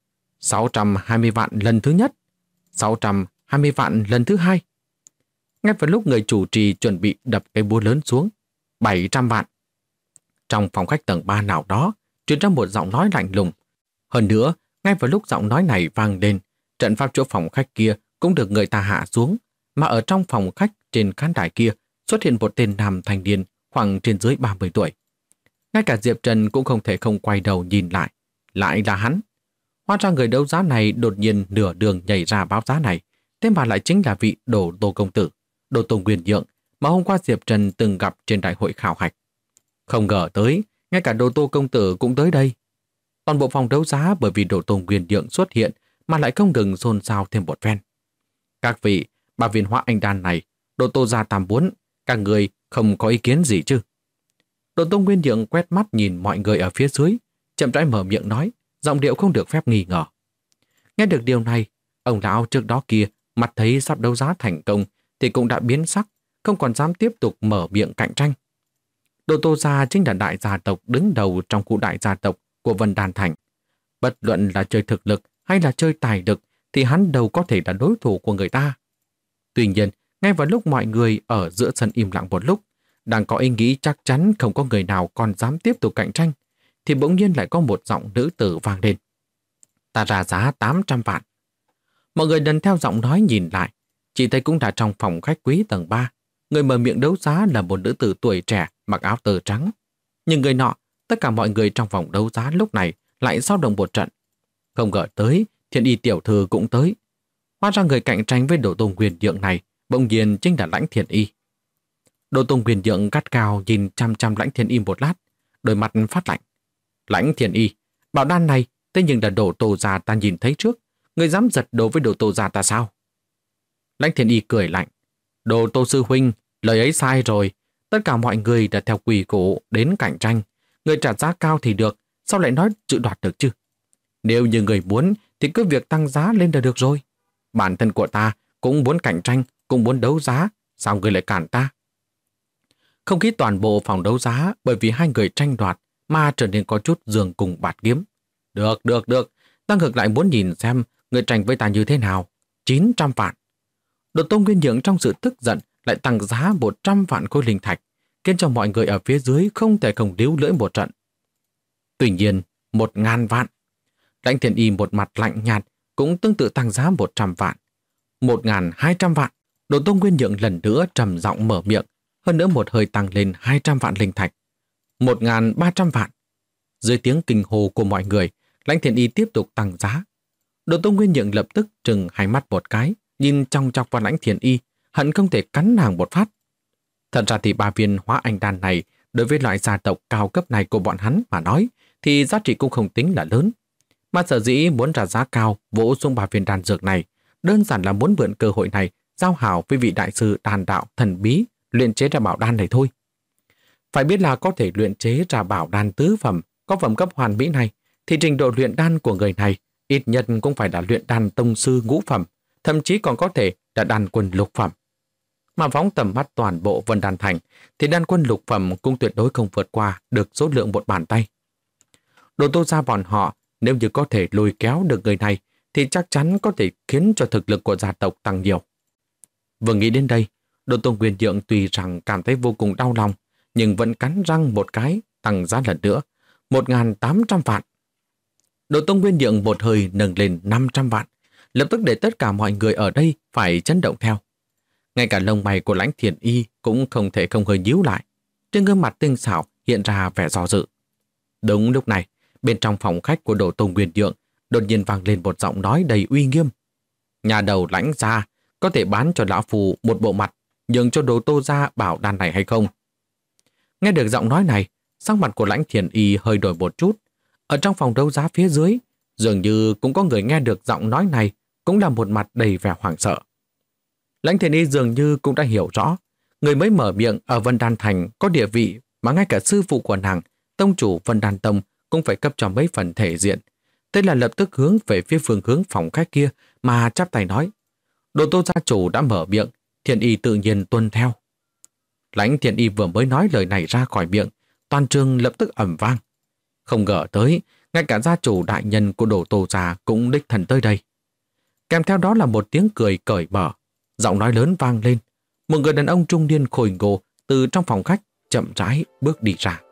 620 vạn lần thứ nhất, 620 vạn lần thứ hai. Ngay vào lúc người chủ trì chuẩn bị đập cái búa lớn xuống, 700 vạn. Trong phòng khách tầng 3 nào đó, truyền ra một giọng nói lạnh lùng. Hơn nữa, ngay vào lúc giọng nói này vang lên, trận pháp chỗ phòng khách kia cũng được người ta hạ xuống, mà ở trong phòng khách trên khán đài kia xuất hiện một tên nam thanh niên khoảng trên dưới 30 tuổi. Ngay cả Diệp Trần cũng không thể không quay đầu nhìn lại. Lại là hắn. Hóa ra người đấu giá này đột nhiên nửa đường nhảy ra báo giá này, thế mà lại chính là vị Đồ Tô công tử, Đồ Tô Nguyên Nhượng mà hôm qua Diệp Trần từng gặp trên đại hội khảo hạch. Không ngờ tới, ngay cả Đồ Tô công tử cũng tới đây. Toàn bộ phòng đấu giá bởi vì Đồ Tô Nguyên Nhượng xuất hiện mà lại không ngừng xôn xao thêm một phen. Các vị, 3 viên hóa anh đan này, Đồ Tô gia tam muốn, các người không có ý kiến gì chứ? Đồ Tô Nguyên Nhượng quét mắt nhìn mọi người ở phía dưới, chậm rãi mở miệng nói, giọng điệu không được phép nghi ngờ. Nghe được điều này, ông lão trước đó kia mặt thấy sắp đấu giá thành công thì cũng đã biến sắc, không còn dám tiếp tục mở miệng cạnh tranh. Đồ Tô gia chính là đại gia tộc đứng đầu trong khu đại gia tộc của Vân Đan Thành. Bất luận là chơi thực lực hay là chơi tài lực thì hắn đâu có thể là đối thủ của người ta. Tuy nhiên, ngay vào lúc mọi người ở giữa sân im lặng một lúc, đang có ý nghĩ chắc chắn không có người nào còn dám tiếp tục cạnh tranh, thì bỗng nhiên lại có một giọng nữ tử vang lên. Ta ra giá 800 vạn. Mọi người lần theo giọng nói nhìn lại, chỉ thấy cũng đã trong phòng khách quý tầng 3. Người mở miệng đấu giá là một nữ tử tuổi trẻ mặc áo tơ trắng. Nhưng người nọ, tất cả mọi người trong phòng đấu giá lúc này lại dao động một trận. Không ngờ tới, Thiên Y tiểu thư cũng tới. Hóa ra người cạnh tranh với Đồ Tôn Quyền Nhượng này bỗng nhiên chính là Lãnh Thiền Y. Đồ Tôn Quyền Nhượng gắt cao nhìn chăm chăm Lãnh Thiền Y một lát, đôi mặt phát lạnh. Lãnh Thiền Y, bảo đan này thế nhưng là Đồ Tô gia ta nhìn thấy trước, người dám giật đồ với Đồ Tô gia ta sao? Lãnh Thiền Y cười lạnh. Đồ Tô sư huynh, lời ấy sai rồi. Tất cả mọi người đã theo quy củ đến cạnh tranh. Người trả giá cao thì được, sao lại nói chữ đoạt được chứ? Nếu như người muốn thì cứ việc tăng giá lên là được rồi. Bản thân của ta cũng muốn cạnh tranh, cũng muốn đấu giá, sao người lại cản ta? Không khí toàn bộ phòng đấu giá bởi vì hai người tranh đoạt mà trở nên có chút giường cùng bạt kiếm. Được, ta ngược lại muốn nhìn xem người tranh với ta như thế nào. 900 vạn. Đồ Tôn Nguyên Nhượng trong sự tức giận lại tăng giá 100 vạn khối linh thạch, khiến cho mọi người ở phía dưới không thể không líu lưỡi một trận. Tuy nhiên, 1.000 vạn. Lãnh Thiền Y một mặt lạnh nhạt cũng tương tự tăng giá 100 vạn. 1.200 vạn. Đồ Tôn Nguyên Nhượng lần nữa trầm giọng mở miệng, hơn nữa một hơi tăng lên 200 vạn linh thạch. 1.300 vạn. Dưới tiếng kinh hô của mọi người, Lãnh Thiền Y tiếp tục tăng giá. Đồ Tôn Nguyên Nhượng lập tức trừng hai mắt một cái, nhìn chòng chọc vào Lãnh Thiền Y, hận không thể cắn nàng một phát. Thật ra thì 3 viên hóa anh đan này, đối với loại gia tộc cao cấp này của bọn hắn mà nói, thì giá trị cũng không tính là lớn. Mà sở dĩ muốn ra giá cao vỗ xuống 3 viên đan dược này, đơn giản là muốn mượn cơ hội này giao hảo với vị đại sư đan đạo thần bí luyện chế ra bảo đan này thôi. Phải biết là có thể luyện chế ra bảo đan tứ phẩm, có phẩm cấp hoàn mỹ này, thì trình độ luyện đan của người này ít nhất cũng phải là luyện đan tông sư ngũ phẩm, thậm chí còn có thể là đan quân lục phẩm. Mà phóng tầm mắt toàn bộ Vân Đan Thành, thì đan quân lục phẩm cũng tuyệt đối không vượt qua được số lượng một bàn tay. Đồ Tô gia bọn họ, nếu như có thể lôi kéo được người này, thì chắc chắn có thể khiến cho thực lực của gia tộc tăng nhiều. Vừa nghĩ đến đây, Đồ Tôn Nguyên Nhượng tuy rằng cảm thấy vô cùng đau lòng, nhưng vẫn cắn răng một cái, tăng giá lần nữa, 1.800 vạn. Đồ Tôn Nguyên Nhượng một hơi nâng lên 500 vạn, lập tức để tất cả mọi người ở đây phải chấn động theo. Ngay cả lông mày của Lãnh Thiền Y cũng không thể không hơi nhíu lại, trên gương mặt tinh xảo hiện ra vẻ do dự. Đúng lúc này, bên trong phòng khách của Đồ Tôn Nguyên Nhượng đột nhiên vang lên một giọng nói đầy uy nghiêm. Nhà đầu Lãnh gia có thể bán cho lão phù một bộ mặt, nhường cho Đồ Tô gia bảo đan này hay không? Nghe được giọng nói này, sắc mặt của Lãnh Thiền Y hơi đổi một chút. Ở trong phòng đấu giá phía dưới, dường như cũng có người nghe được giọng nói này, cũng là một mặt đầy vẻ hoảng sợ. Lãnh Thiền Y dường như cũng đã hiểu rõ, người mới mở miệng ở Vân Đan Thành có địa vị mà ngay cả sư phụ của nàng, tông chủ Vân Đan Tông cũng phải cấp cho mấy phần thể diện. Thế là lập tức hướng về phía phương hướng phòng khách kia mà chắp tay nói. Đồ Tô gia chủ đã mở miệng, Thiền Y tự nhiên tuân theo. Lãnh Thiền Y vừa mới nói lời này ra khỏi miệng, toàn trường lập tức ầm vang. Không ngờ tới, ngay cả gia chủ đại nhân của Đồ Tô gia cũng đích thân tới đây. Kèm theo đó là một tiếng cười cởi mở, giọng nói lớn vang lên. Một người đàn ông trung niên khôi ngô từ trong phòng khách chậm rãi bước đi ra.